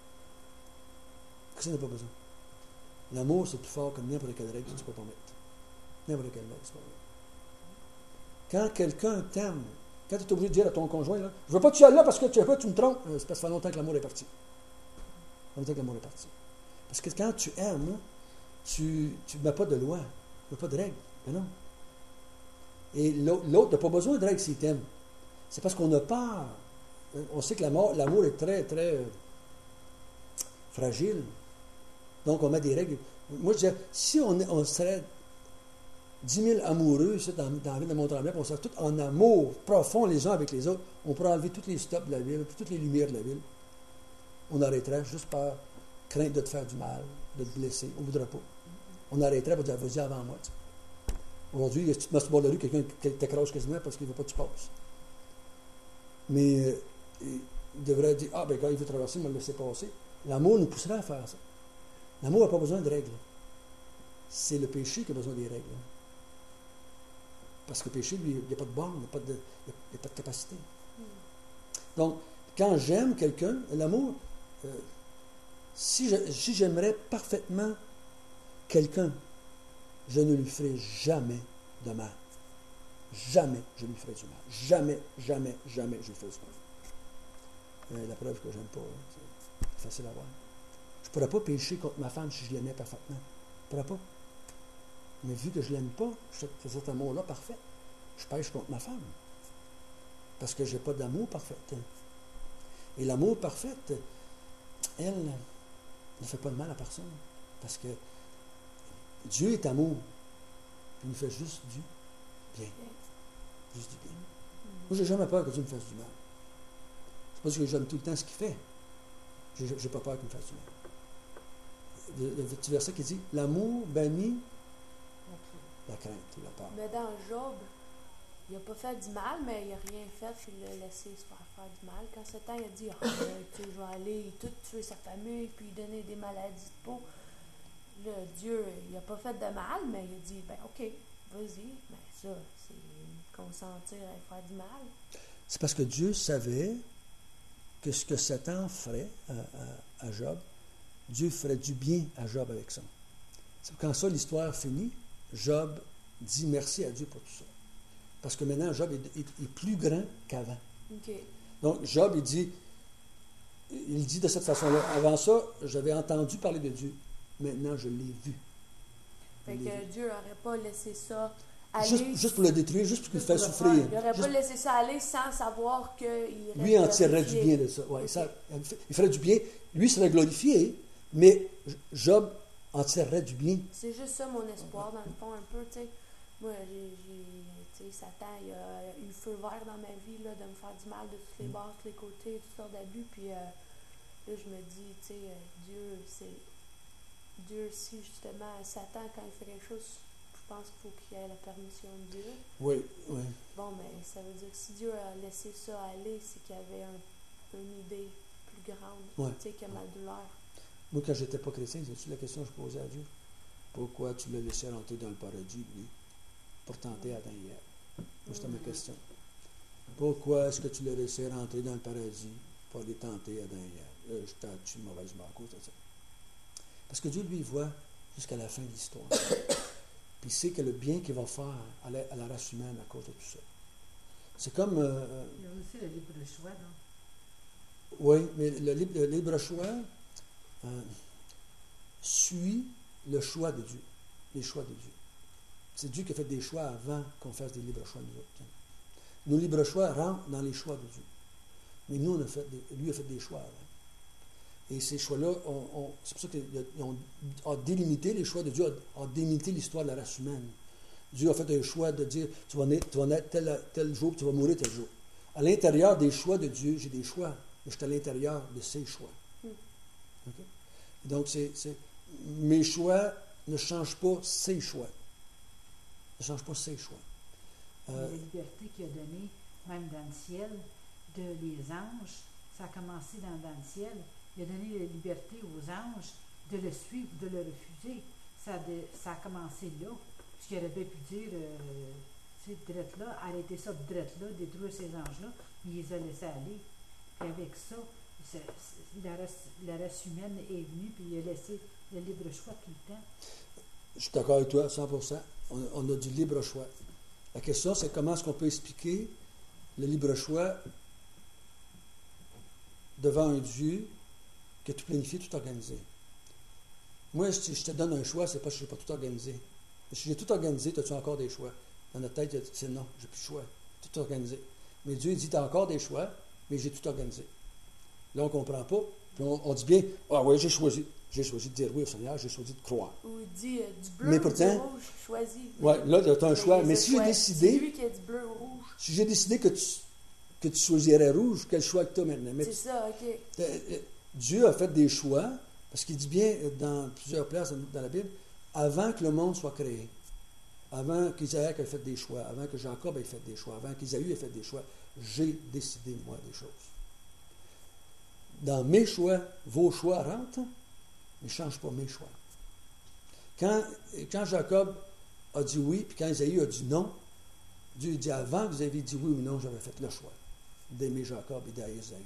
Le chrétien n'a pas besoin. L'amour, c'est plus fort que n'importe quelle règle que tu peux pas mettre. N'importe quelle règle, tu peux pas mettre. Quand quelqu'un t'aime, quand tu es obligé de dire à ton conjoint, là, je ne veux pas que tu ailles là parce que tu, pas, tu me trompes, c'est parce que ça fait longtemps que l'amour est parti. Ça fait longtemps que l'amour est parti. Parce que quand tu aimes, tu ne mets pas de loi, tu ne mets pas de règles. Mais non. Et l'autre n'a pas besoin de règles s'il t'aime. C'est parce qu'on a peur. On sait que l'amour, l'amour est très, très euh, fragile. Donc, on met des règles. Moi, je disais, si on, on serait dix mille amoureux ici, dans, dans la ville de Mont-Tremblant, on serait tous en amour profond les uns avec les autres, on pourrait enlever tous les stops de la ville, toutes les lumières de la ville. On arrêterait juste par crainte de te faire du mal, de te blesser. On ne voudrait pas. On arrêterait pour dire, vas-y avant moi. Tu sais. Aujourd'hui, si tu te mets sur le bord de la rue, quelqu'un t'écrase quasiment parce qu'il ne veut pas que tu passes. Mais euh, il devrait dire, ah, ben quand il veut traverser, il me le laisser passer. L'amour nous pousserait à faire ça. L'amour n'a pas besoin de règles. C'est le péché qui a besoin des règles. Parce que le péché, lui, il n'y a pas de borne, il n'y a, a pas de capacité. Donc, quand j'aime quelqu'un, l'amour, euh, si, je, si j'aimerais parfaitement quelqu'un, je ne lui ferai jamais de mal. Jamais je lui ferai du mal. Jamais, jamais, jamais je lui ferai du mal. Euh, la preuve que je n'aime pas, hein, c'est facile à voir. Je ne pourrais pas pécher contre ma femme si je l'aimais parfaitement. Je ne pourrais pas. Mais vu que je ne l'aime pas, c'est cet amour-là parfait, je pêche contre ma femme. Parce que je n'ai pas d'amour parfait. Et l'amour parfait, elle ne fait pas de mal à personne. Parce que Dieu est amour. Puis il fait juste du bien. Juste du bien. Moi, je n'ai jamais peur que Dieu me fasse du mal. C'est parce que j'aime tout le temps ce qu'il fait. Je n'ai pas peur qu'il me fasse du mal. Le, le petit verset qui dit, l'amour bannit la crainte ou la peur. Mais dans Job, il n'a pas fait du mal, mais il n'a rien fait, puis il l'a laissé se faire faire du mal. Quand Satan il a dit, ah, ben, tu sais, je vais aller tout tuer sa famille, puis donner des maladies de peau, là, Dieu, il n'a pas fait de mal, mais il a dit, ben ok, vas-y, mais ça, c'est consentir à faire du mal. C'est parce que Dieu savait que ce que Satan ferait à, à, à Job, Dieu ferait du bien à Job avec ça. C'est quand ça, l'histoire finit, Job dit merci à Dieu pour tout ça. Parce que maintenant, Job est, est, est plus grand qu'avant. Okay. Donc, Job, il dit, il dit de cette façon-là, avant ça, j'avais entendu parler de Dieu. Maintenant, je l'ai vu. Fait que vu. Dieu n'aurait pas laissé ça aller. Juste, juste pour le détruire, juste pour qu'il le fasse souffrir. Il n'aurait juste... pas laissé ça aller sans savoir qu'il Lui en tirerait du bien de ça. Ouais, okay. ça. Il ferait du bien. Lui serait glorifié, mais Job en tirerait du bien. C'est juste ça mon espoir, dans le fond, un peu, tu sais. Moi, j'ai, tu sais, Satan, il a eu le feu vert dans ma vie, là, de me faire du mal de tous les bords, tous les côtés, toutes sortes d'abus, puis euh, là, je me dis, tu sais, euh, Dieu, c'est... Dieu, si justement, Satan, quand il fait quelque chose, je pense qu'il faut qu'il ait la permission de Dieu. Oui, oui. Bon, mais ça veut dire que si Dieu a laissé ça aller, c'est qu'il y avait un, une idée plus grande, ouais. Tu sais, que ma douleur. Moi, quand j'étais pas chrétien, c'est la question que je posais à Dieu. Pourquoi tu l'as laissé rentrer dans le paradis, lui, pour tenter Adam et Ève? Moi, c'était ma question. Pourquoi est-ce que tu l'as laissé rentrer dans le paradis pour aller tenter Adam et Ève? Je t'ai une mauvaise main à cause de ça. Parce que Dieu, lui, voit jusqu'à la fin de l'histoire. Puis il sait que le bien qu'il va faire à la, à la race humaine à cause de tout ça. C'est comme... euh, Il y a aussi le libre choix, non? oui, mais le libre, le libre choix euh, suit le choix de Dieu, les choix de Dieu. C'est Dieu qui a fait des choix avant qu'on fasse des libres choix, nous autres. Nos libres choix rentrent dans les choix de Dieu. Mais nous, on a fait des, lui a fait des choix avant. Et ces choix-là, on, on, c'est pour ça qu'on a délimité les choix de Dieu, a, a délimité l'histoire de la race humaine. Dieu a fait un choix de dire, tu vas naître, tu vas naître tel, tel jour, puis tu vas mourir tel jour. À l'intérieur des choix de Dieu, j'ai des choix, mais je suis à l'intérieur de ses choix. Mm. Okay? Donc, c'est, c'est, mes choix ne changent pas ses choix. Ne changent pas ses choix. Euh, La liberté qu'il a donnée, même dans le ciel, de les anges, ça a commencé dans, dans le ciel. Il a donné la liberté aux anges de le suivre, de le refuser. Ça a, de, ça a commencé là. Parce qu'il aurait bien pu dire, euh, tu sais, drette là, arrêter ça, drette là, détruire ces anges-là, mais il les a laissés aller. Puis avec ça, c'est, c'est, la, race, la race humaine est venue, puis il a laissé le libre choix tout le temps. Je suis d'accord avec toi à cent pour cent. On, on a du libre choix. La question, c'est comment est-ce qu'on peut expliquer le libre choix devant un Dieu qui a tout planifié, tout organisé. Moi, si je te donne un choix, c'est pas que je n'ai pas tout organisé. Si j'ai tout organisé, as-tu encore des choix? Dans notre tête, c'est non, j'ai plus de choix. Tout organisé. Mais Dieu dit, tu as encore des choix, mais j'ai tout organisé. Là, on ne comprend pas. Puis on, on dit bien, ah oui, j'ai choisi. J'ai choisi de dire oui au Seigneur, j'ai choisi de croire. Ou il dit euh, du bleu Mais ou pourtant, du rouge, choisis. Oui, là, tu as un Mais choix. il Mais les a si j'ai choisis. décidé, C'est lui qui a du bleu ou rouge. si j'ai décidé que tu, que tu choisirais rouge, quel choix que tu as maintenant? Mais C'est ça, OK. euh, euh, Dieu a fait des choix, parce qu'il dit bien dans plusieurs places dans, dans la Bible, avant que le monde soit créé, avant qu'Isaac ait fait des choix, avant que Jacob ait fait des choix, avant qu'Isaü ait fait des choix, j'ai décidé, moi, des choses. Dans mes choix, vos choix rentrent, mais ne changent pas mes choix. Quand, quand Jacob a dit oui, puis quand Isaïe a dit non, Dieu dit avant que vous avez dit oui ou non, j'avais fait le choix d'aimer Jacob et d'aimer Isaïe.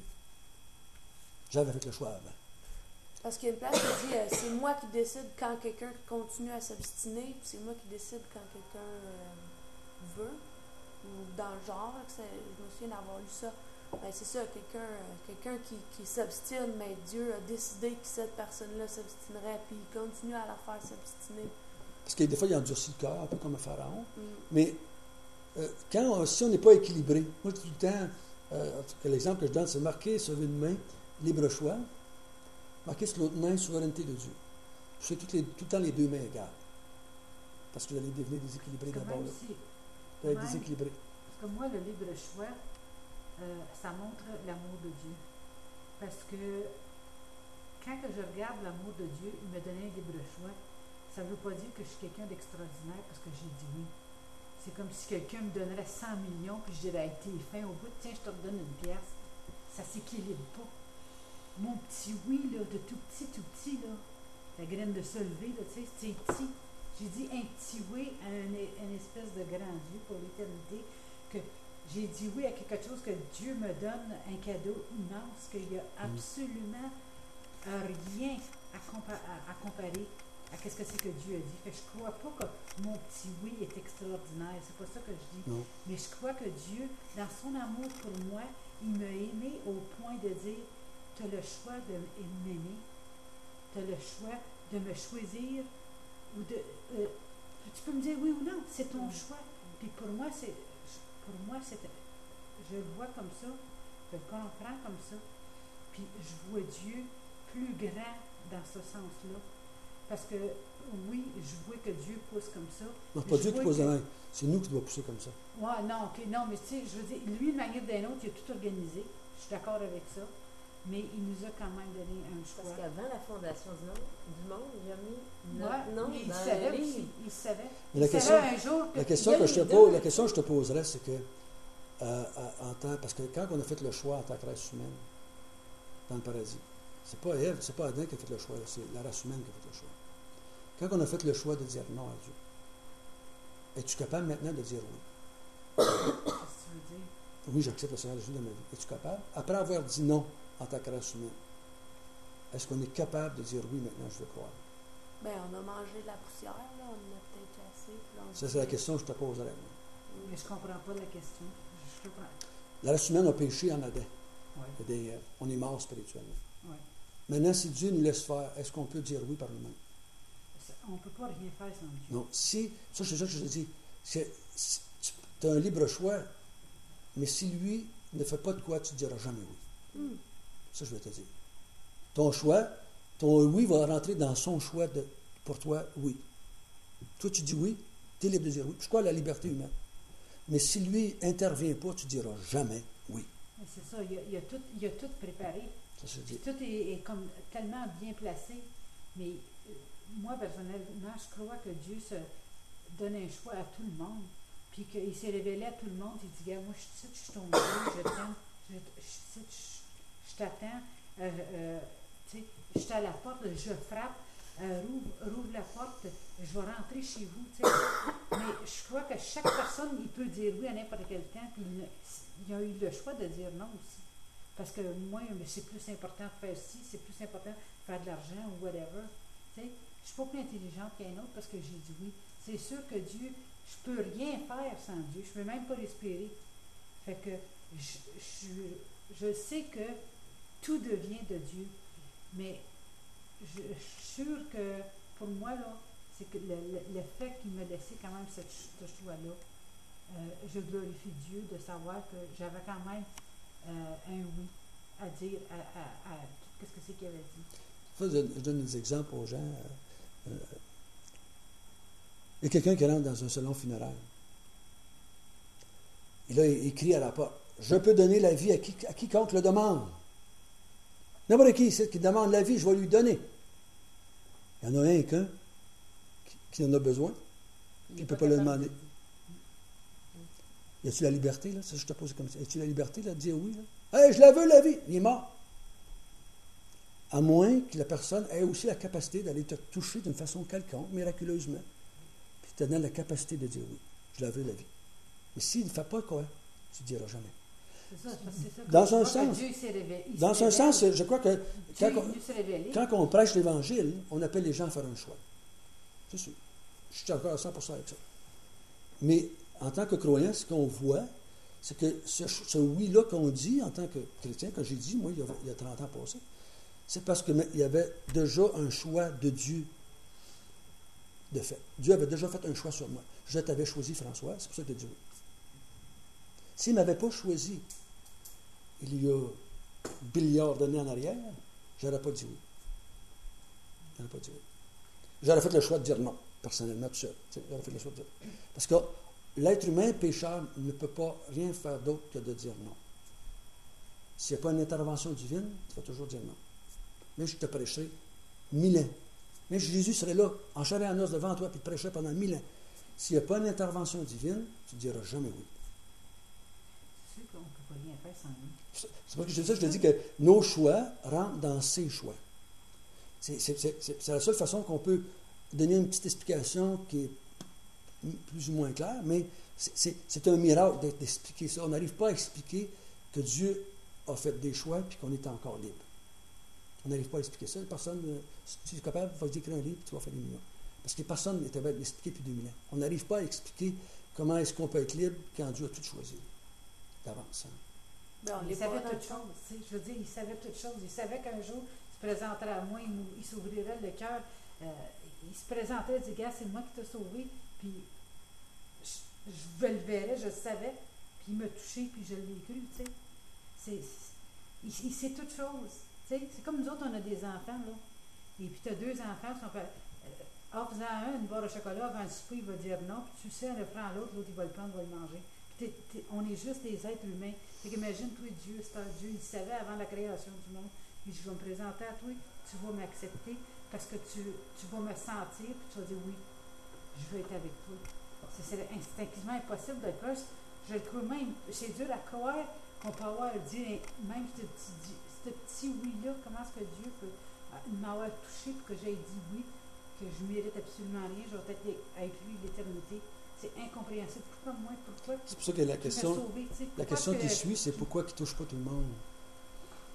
J'avais fait le choix avant. Parce qu'il y a une place qui dit euh, c'est moi qui décide quand quelqu'un continue à s'obstiner, puis c'est moi qui décide quand quelqu'un euh, veut. Ou dans le genre, là, que c'est- je me souviens d'avoir lu ça. Ben, c'est ça, quelqu'un euh, quelqu'un qui, qui s'obstine, mais Dieu a décidé que cette personne-là s'obstinerait, puis il continue à la faire s'obstiner. Parce que des fois, il endurcit le cœur, un peu comme un pharaon. Mm. Mais euh, quand on- si on n'est pas équilibré, moi, tout le temps, euh, en tout cas, l'exemple que je donne, c'est marqué sur une main, libre choix, marqué sur l'autre main, souveraineté de Dieu. Je fais toutes les, tout le temps les deux mains égales. Parce que vous allez devenir déséquilibré Parce que d'abord. même Là. si, Vous allez être même- déséquilibré. parce que moi, le libre choix, euh, ça montre l'amour de Dieu. Parce que quand que je regarde l'amour de Dieu, il me donnait un libre choix. Ça ne veut pas dire que je suis quelqu'un d'extraordinaire parce que j'ai dit oui. C'est comme si quelqu'un me donnerait cent millions puis je dirais, hey, t'es fin au bout, tiens, je te redonne une pièce. Ça ne s'équilibre pas. Mon petit oui, là, de tout petit, tout petit, là, la graine de se lever, là, tu sais, c'est petit. J'ai dit un petit oui à un, une espèce de grand Dieu pour l'éternité, que j'ai dit oui à quelque chose que Dieu me donne, un cadeau immense, qu'il n'y a absolument euh, rien à, compa- à, à comparer à ce que c'est que Dieu a dit. Fait que je ne crois pas que mon petit oui est extraordinaire, c'est pas ça que je dis. Non. Mais je crois que Dieu, dans son amour pour moi, il m'a aimé au point de dire, tu as le choix de m'aimer, tu as le choix de me choisir, ou de... euh, tu peux me dire oui ou non, c'est ton choix. Puis pour moi, c'est... Pour moi, c'est... Je le vois comme ça, je le comprends comme ça, puis je vois Dieu plus grand dans ce sens-là. Parce que, oui, je vois que Dieu pousse comme ça. Non, c'est mais pas je Dieu qui vois pose que- la main. C'est nous qui doit pousser comme ça. Ouais, non, ok, non, mais tu sais, je veux dire, lui, de manière d'un autre, il a tout organisé. Je suis d'accord avec ça. Mais il nous a quand même donné un choix. Parce qu'avant la fondation du, nom, du monde, il a mis Ouais, notre nom mais il dans savait le aussi. livre. Il savait. Mais la il question, savait un jour que la question il que je te allait pose, donner- la question que je te poserais, c'est que euh, à- en tant, parce que quand on a fait le choix en tant que race humaine dans le paradis, c'est pas Ève, c'est pas Adam qui a fait le choix, c'est la race humaine qui a fait le choix. Quand on a fait le choix de dire non à Dieu, es-tu capable maintenant de dire oui? Qu'est-ce que tu veux dire? Oui, j'accepte le Seigneur Jésus dans ma vie. Es-tu capable? Après avoir dit non en tant que race humaine, est-ce qu'on est capable de dire oui maintenant, je veux croire? Ben, on a mangé de la poussière, là, on en a peut-être assez. puis là, on Ça, dit- c'est la question que je te poserais. moi. Mais je comprends pas la question. Je je te prends. La race humaine a péché en Adam. Oui, Il y a des, euh, on est mort spirituellement. oui. Maintenant, si Dieu nous laisse faire, est-ce qu'on peut dire oui par nous-mêmes? Ça- On ne peut pas rien faire sans Dieu. Non. Si, ça, c'est ça que je te dis. C'est, si tu as un libre choix, mais si lui ne fait pas de quoi, tu ne diras jamais oui. Hmm. Ça, je vais te dire. Ton choix, ton oui va rentrer dans son choix de, pour toi, oui. Toi, tu dis oui, tu es libre de dire oui. Je crois à la liberté humaine. Mais si lui intervient pas, tu diras jamais oui. Mais c'est ça, il a, il, a tout, il a tout préparé. Ça, c'est Puis dit. tout est, est comme tellement bien placé. Mais euh, moi, personnellement, je crois que Dieu se donne un choix à tout le monde. Puis qu'il s'est révélé à tout le monde. Il dit, regarde, moi, je, je suis ton Dieu, je t'aime, je, je, je, je t'attends. Euh, euh, tu sais, je suis à la porte, je frappe. Euh, rouvre, rouvre la porte, je vais rentrer chez vous. Tu sais. Mais je crois que chaque personne, il peut dire oui à n'importe quel temps. Puis il, il a eu le choix de dire non aussi. Parce que moi, c'est plus important de faire ci, c'est plus important de faire de l'argent ou whatever. Tu sais, je ne suis pas plus intelligente qu'un autre parce que j'ai dit oui. C'est sûr que Dieu, je ne peux rien faire sans Dieu. Je ne peux même pas respirer. Fait que je, je, je sais que tout devient de Dieu. Mais je, je suis sûre que pour moi, là, c'est que le, le, le fait qu'il me laissait quand même cette, ce choix-là, euh, je glorifie Dieu de savoir que j'avais quand même euh, un oui à dire à, à, à tout ce que c'est qu'il avait dit. Faut que je donne des exemples aux gens. Euh, euh, il y a quelqu'un qui rentre dans un salon funéraire. Et là, il, il crie à la porte. Je peux donner la vie à, qui, à quiconque le demande. N'importe qui ici qui demande la vie, je vais lui donner. Il y en a un qu'un qui, qui en a besoin, puis il ne peut pas le demander. Y a-tu la liberté, là? Ça, je te pose comme ça. Y a-tu la liberté, là, de dire oui, là? Hey, je la veux, la vie! Il est mort. À moins que la personne ait aussi la capacité d'aller te toucher d'une façon quelconque, miraculeusement, puis te donne la capacité de dire oui. Je la veux, la vie. Mais s'il ne fait pas quoi, tu ne diras jamais. C'est ça, parce que c'est ça. Dans un sens, Dieu s'est révélé. Il dans se un révèle. sens, je crois que quand Dieu, on, Dieu s'est révélé. quand on prêche l'Évangile, on appelle les gens à faire un choix. C'est sûr. Je suis encore à cent pour cent avec ça. Mais en tant que croyant, ce qu'on voit, c'est que ce, ce oui-là qu'on dit en tant que chrétien, que j'ai dit, moi, il y a, il y a trente ans passés, c'est parce qu'il y avait déjà un choix de Dieu de fait. Dieu avait déjà fait un choix sur moi. Je t'avais choisi, François, c'est pour ça que tu as dit oui. S'il ne m'avait pas choisi, il y a billiards d'années en arrière, je n'aurais pas dit oui. Je n'aurais pas dit oui. J'aurais fait le choix de dire non, personnellement, tout seul. J'aurais fait le choix de dire non. Parce que l'être humain pécheur ne peut pas rien faire d'autre que de dire non. S'il n'y a pas une intervention divine, tu vas toujours dire non. Mais je te prêcherai mille ans. Mais Jésus serait là, en chair et en os devant toi, puis te prêcherait pendant mille ans. S'il n'y a pas une intervention divine, tu ne diras jamais oui. C'est sûr qu'on ne peut pas rien faire sans lui. C'est pour que je dis ça, je te dis que nos choix rentrent dans ses choix. C'est, c'est, c'est, c'est la seule façon qu'on peut donner une petite explication qui est plus ou moins claire, mais c'est, c'est, c'est un miracle d'expliquer ça. On n'arrive pas à expliquer que Dieu a fait des choix et qu'on est encore libre. On n'arrive pas à expliquer ça. Personne, si tu es capable, va écrire un livre et tu vas faire des millions. Parce que personne n'était capable d'expliquer depuis deux mille ans. On n'arrive pas à expliquer comment est-ce qu'on peut être libre quand Dieu a tout choisi d'avance. Hein. Ben, on Il n'est pas savait dans toutes le choses. tu sais, Je veux dire, il savait toutes choses. Il savait qu'un jour, il se présenterait à moi, il, nous- il s'ouvrirait le cœur. Euh, il se présenterait, il dit, gars, c'est moi qui t'ai sauvé. Puis je, je le verrais, je le savais. Puis il m'a touché, puis je l'ai cru. Tu sais. C'est, c'est- il, il sait toutes choses. Tu sais. C'est comme nous autres, on a des enfants, là. Et puis tu as deux enfants, si on fait, euh, en faisant un, une barre de chocolat, avant le souper, il va dire non. Puis tu sais, en le prend l'autre, l'autre, il va le prendre, il va le manger. Puis t'es- t'es- on est juste des êtres humains. Fait qu'imagine, toi, Dieu, c'est un Dieu, il savait avant la création du monde. Il dit, je vais me présenter à toi, tu vas m'accepter parce que tu, tu vas me sentir, puis tu vas dire oui, je veux être avec toi. C'est, c'est instinctivement impossible de le croire. Je le trouve même, c'est dur à croire qu'on peut avoir dit, même ce petit, ce petit oui-là, comment est-ce que Dieu peut m'avoir touché pour que j'aie dit oui, que je ne mérite absolument rien, je vais peut-être avec lui l'éternité. C'est incompréhensible. Pourquoi moi? Pourquoi? C'est pour ça que la qui m'a question, sauvé, tu sais? la Pourquoi question que- qui suit, c'est pourquoi il ne touche pas tout le monde.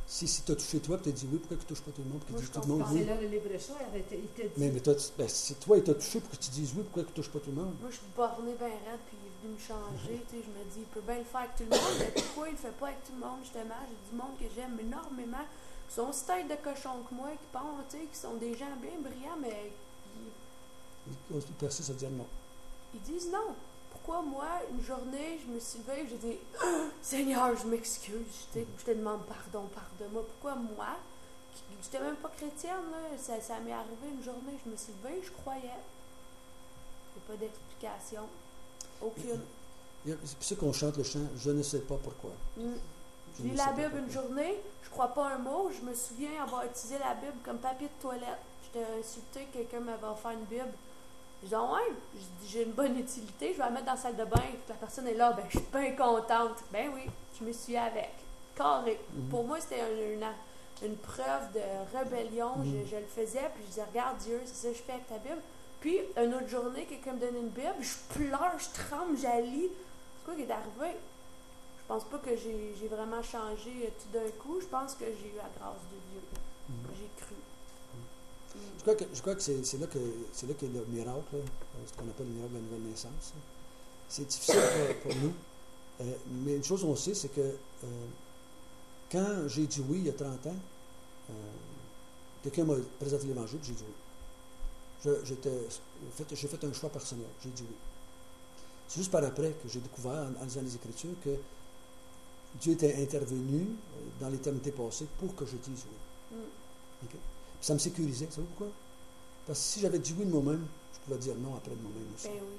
Si, si tu as touché toi, puis tu as dit oui, pourquoi tu ne touches pas tout le monde? Puis Moi, tu je dis tout le monde comprends. oui. C'est là le libre-choix, il te- il te dit. Mais, mais toi, tu- ben, si toi, il t'a touché pour que tu dises oui, pourquoi tu ne touches pas tout le monde? Moi, je suis bornée bien raide, puis il est venu me changer. Tu sais, je me dis, il peut bien le faire avec tout le monde, mais pourquoi il le fait pas avec tout le monde, justement? J'ai du monde que j'aime énormément, qui sont aussi tête de cochon que moi, qui pensent, tu sais, qui sont des gens bien brillants, mais qui, Il il persiste à dire non. ils disent non. Pourquoi moi, une journée, je me suis levée et j'ai dit Ah, Seigneur, je m'excuse, je te, je te demande pardon, pardonne-moi. Pourquoi moi, qui j'étais même pas chrétienne, là, ça, ça m'est arrivé une journée, je me suis levée, je croyais. Il n'y a pas d'explication. Aucune. Il y a- C'est pour ça qu'on chante le chant « Je ne sais pas pourquoi Mm. ». Je Je lis ne la sais pas Bible une pourquoi. journée, je crois pas un mot, je me souviens avoir utilisé la Bible comme papier de toilette. J'étais insultée que quelqu'un m'avait offert une Bible. Je dis, ah ouais, je dis, j'ai une bonne utilité, je vais la mettre dans la salle de bain. Puis la personne est là, ben je suis bien contente. Ben oui, je me suis avec. Carré. Mhm. Pour moi, c'était un- une, une preuve de rébellion. Mhm. je, je le faisais, puis je disais, regarde Dieu, c'est ça que je fais avec ta Bible. Puis, une autre journée, quelqu'un me donne une Bible, je pleure, je tremble, j'allie. C'est quoi qui est arrivé? Je pense pas que j'ai j'ai vraiment changé euh, tout d'un coup. Je pense que j'ai eu la grâce de Dieu. Mhm. J'ai cru. Mm. Je crois que, je crois que c'est, c'est là que c'est là que le miracle, là, euh, ce qu'on appelle le miracle de la nouvelle naissance. là. C'est difficile pour, pour nous. Euh, mais une chose on sait, c'est que euh, quand j'ai dit oui il y a trente ans, euh, quelqu'un m'a présenté l'Évangile, j'ai dit oui. Je- j'étais, fait, j'ai fait un choix personnel, j'ai dit oui. C'est juste par après que j'ai découvert, en, en lisant les Écritures, que Dieu était intervenu euh, dans l'éternité passée pour que je dise oui. Mm. OK? Puis ça me sécurisait. Vous savez pourquoi? Parce que si j'avais dit oui de moi-même, je pouvais dire non après de moi-même aussi. Ben oui.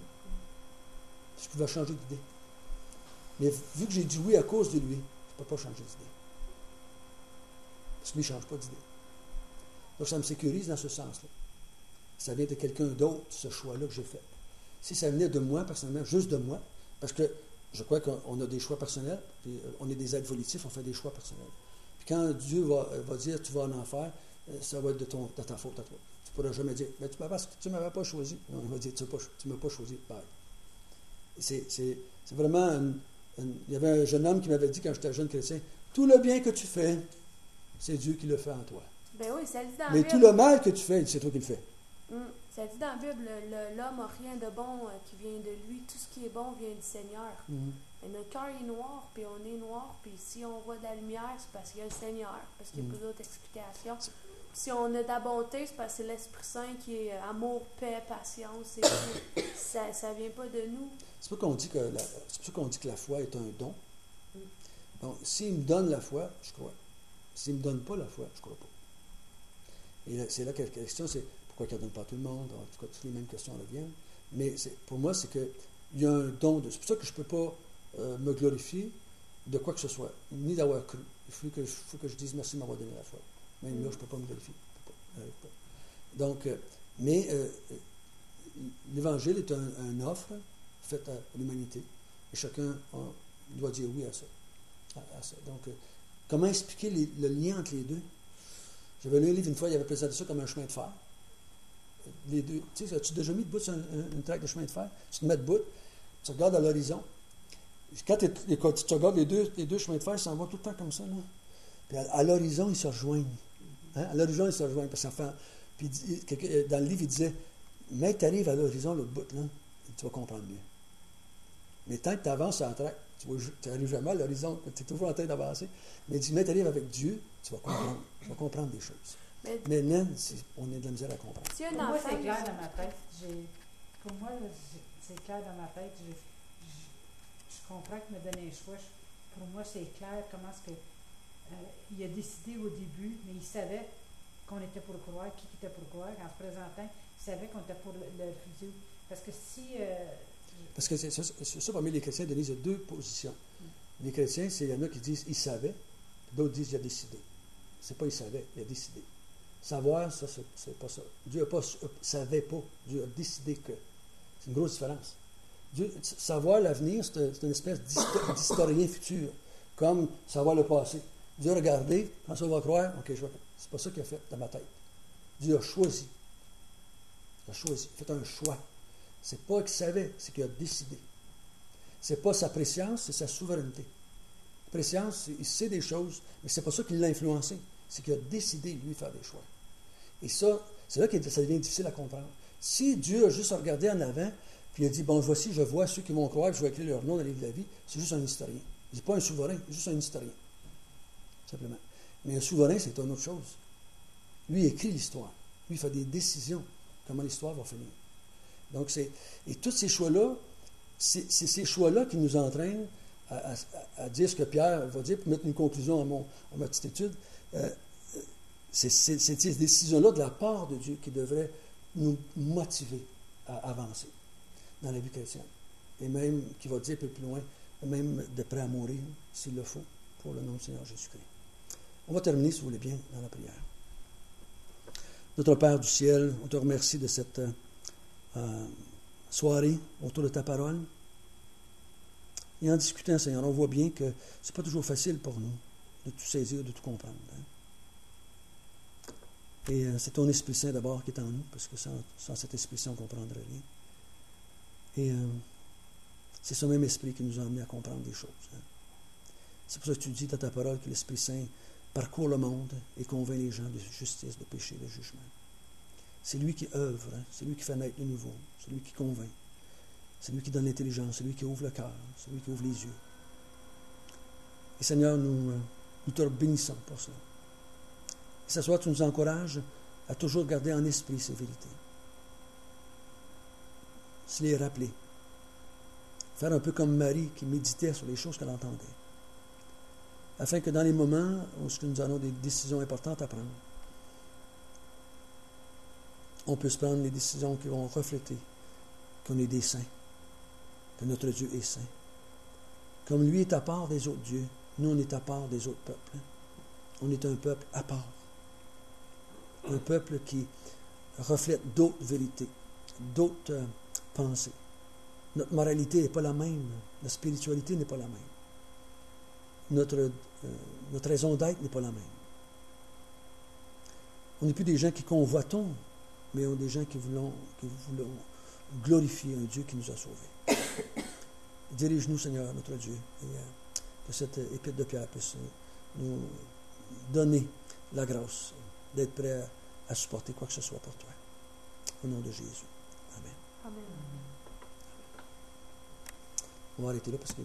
Je pouvais changer d'idée. Mais vu que j'ai dit oui à cause de lui, je ne peux pas changer d'idée. Parce que lui ne change pas d'idée. Donc ça me sécurise dans ce sens-là. Ça vient de quelqu'un d'autre, ce choix-là que j'ai fait. Si ça venait de moi, personnellement, juste de moi, parce que je crois qu'on a des choix personnels, puis euh, on est des êtres volitifs, on fait des choix personnels. Puis quand Dieu va, va dire tu vas en enfer, euh, ça va être de, ton, de ta faute à toi. Tu ne pourras jamais dire mais tu, parce que tu ne m'avais pas choisi. Non, il va dire tu ne m'as pas choisi. Bye. C'est, c'est, c'est vraiment. Une, une, il y avait un jeune homme qui m'avait dit quand j'étais jeune chrétien tout le bien que tu fais, c'est Dieu qui le fait en toi. Ben oui, ça le dit dans la Mais Bible. tout le mal que tu fais, c'est toi qui le fais. Mm. Ça dit dans la Bible, le- le- l'homme n'a rien de bon euh, qui vient de lui. Tout ce qui est bon vient du Seigneur. Mhm. Mais notre cœur est noir, puis on est noir, puis si on voit de la lumière, c'est parce qu'il y a le Seigneur, parce qu'il n'y a Mm. pas d'autre explication. Si on a de la bonté, c'est parce que c'est l'Esprit Saint qui est euh, amour, paix, patience, et tout. Ça ne vient pas de nous. C'est pour ça qu'on dit que la, c'est pour ça qu'on dit que la foi est un don. Mm. Donc, s'il me donne la foi, je crois. S'il ne me donne pas la foi, je ne crois pas. Et là, c'est là que la question, c'est pourquoi il ne donne pas à tout le monde? En tout cas, toutes les mêmes questions reviennent. Mais c'est, pour moi, c'est qu'il y a un don de. C'est pour ça que je ne peux pas euh, me glorifier de quoi que ce soit, ni d'avoir cru. Il faut que, je, faut que je dise merci de m'avoir donné la foi. Même là, je ne peux pas me glorifier. Je peux pas, j'arrive pas. Donc, euh, mais euh, l'Évangile est un, un offre faite à l'humanité. Et chacun a, doit dire oui à ça. À, à ça. Donc, euh, comment expliquer les, le lien entre les deux? J'avais lu un livre une fois, il avait présenté ça comme un chemin de fer. Les deux, tu sais, as-tu déjà mis debout sur un, un, une traque de chemin de fer? Tu te mets debout, tu regardes à l'horizon. Quand, quand tu regardes les deux, les deux chemins de fer, ils s'en vont tout le temps comme ça. Là. Puis à, à l'horizon, ils se rejoignent. Hein? À l'horizon, ils se rejoignent. Parce qu'enfin, puis dans le livre, il disait, mais tu arrives à l'horizon, l'autre bout, là, tu vas comprendre mieux. Mais tant que tu avances sur la traque, tu n'arrives jamais à l'horizon, tu es toujours en train d'avancer. Mais il dit, mais tu arrives avec Dieu, tu vas comprendre, tu vas comprendre des choses. Mais Mais non, c'est, on a de la misère à comprendre. si un Pour moi, enfant, c'est clair dans ma tête. J'ai, pour moi, là, j'ai- c'est clair dans ma tête. Je, je, je comprends qu'il me donnait un choix. Je- pour moi, c'est clair comment est-ce que euh, il a décidé au début, mais il savait qu'on était pour le croire, qui était pour le croire. En se présentant, il savait qu'on était pour le, le refuser. Parce que si... euh, Parce que c'est, c'est, c'est ça, parmi les chrétiens, Denise, il y a deux positions. Les chrétiens, c'est, il y en a qui disent « il savait », puis d'autres disent « il a décidé ». C'est pas « il savait », il a décidé. Savoir, ça, c'est, c'est pas ça. Dieu ne savait pas, Dieu a décidé que. C'est une grosse différence. Dieu, savoir l'avenir, c'est, c'est une espèce d'histo- d'historien futur, comme savoir le passé. Dieu a regardé, quand ça va croire, ok, je vais. C'est pas ça qu'il a fait dans ma tête. Dieu a choisi. Il a choisi, il a fait un choix. C'est pas qu'il savait, c'est qu'il a décidé. C'est pas sa préscience, c'est sa souveraineté. Préscience, il sait des choses, mais c'est pas ça qui l'a influencé. C'est qu'il a décidé, lui, de faire des choix. Et ça, c'est là que ça devient difficile à comprendre. Si Dieu a juste regardé en avant, puis il a dit, bon, voici, je vois ceux qui vont croire, je vais écrire leur nom dans le livre de la vie, c'est juste un historien. Il n'est pas un souverain, c'est juste un historien. Simplement. Mais un souverain, c'est une autre chose. Lui, il écrit l'histoire. Lui, il fait des décisions, comment l'histoire va finir. Donc, c'est. Et tous ces choix-là, c'est, c'est ces choix-là qui nous entraînent à, à, à dire ce que Pierre va dire, pour mettre une conclusion à, mon, à ma petite étude. Euh, c'est, c'est, c'est ces décisions-là de la part de Dieu qui devraient nous motiver à avancer dans la vie chrétienne. Et même, qui va dire un peu plus loin, même de prêt à mourir, s'il le faut, pour le nom du Seigneur Jésus-Christ. On va terminer, si vous voulez bien, dans la prière. Notre Père du ciel, on te remercie de cette euh, soirée autour de ta parole. Et en discutant, Seigneur, on voit bien que ce n'est pas toujours facile pour nous de tout saisir, de tout comprendre. Hein? Et euh, c'est ton Esprit Saint d'abord qui est en nous, parce que sans, sans cet Esprit Saint, on ne comprendrait rien. Et euh, c'est ce même Esprit qui nous a amenés à comprendre des choses. Hein? C'est pour ça que tu dis dans ta parole que l'Esprit Saint parcourt le monde et convainc les gens de justice, de péché, de jugement. C'est lui qui œuvre, hein? C'est lui qui fait naître le nouveau, c'est lui qui convainc, c'est lui qui donne l'intelligence, c'est lui qui ouvre le cœur, c'est lui qui ouvre les yeux. Et Seigneur, nous, nous te bénissons pour cela. Et ce soir, tu nous encourages à toujours garder en esprit ces vérités. Se les rappeler. Faire un peu comme Marie qui méditait sur les choses qu'elle entendait. Afin que dans les moments où nous avons des décisions importantes à prendre, on puisse prendre les décisions qui vont refléter qu'on est des saints, que notre Dieu est saint. Comme lui est à part des autres dieux, nous on est à part des autres peuples. On est un peuple à part. Un peuple qui reflète d'autres vérités, d'autres euh, pensées. Notre moralité n'est pas la même, notre spiritualité n'est pas la même. Notre, euh, notre raison d'être n'est pas la même. On n'est plus des gens qui convoitons, mais on est des gens qui voulons, qui voulons glorifier un Dieu qui nous a sauvés. Dirige-nous, Seigneur, notre Dieu, et euh, que cette épître de Pierre puisse nous donner la grâce d'être prêt à, à supporter quoi que ce soit pour toi. Au nom de Jésus. Amen. Amen. On va arrêter là parce que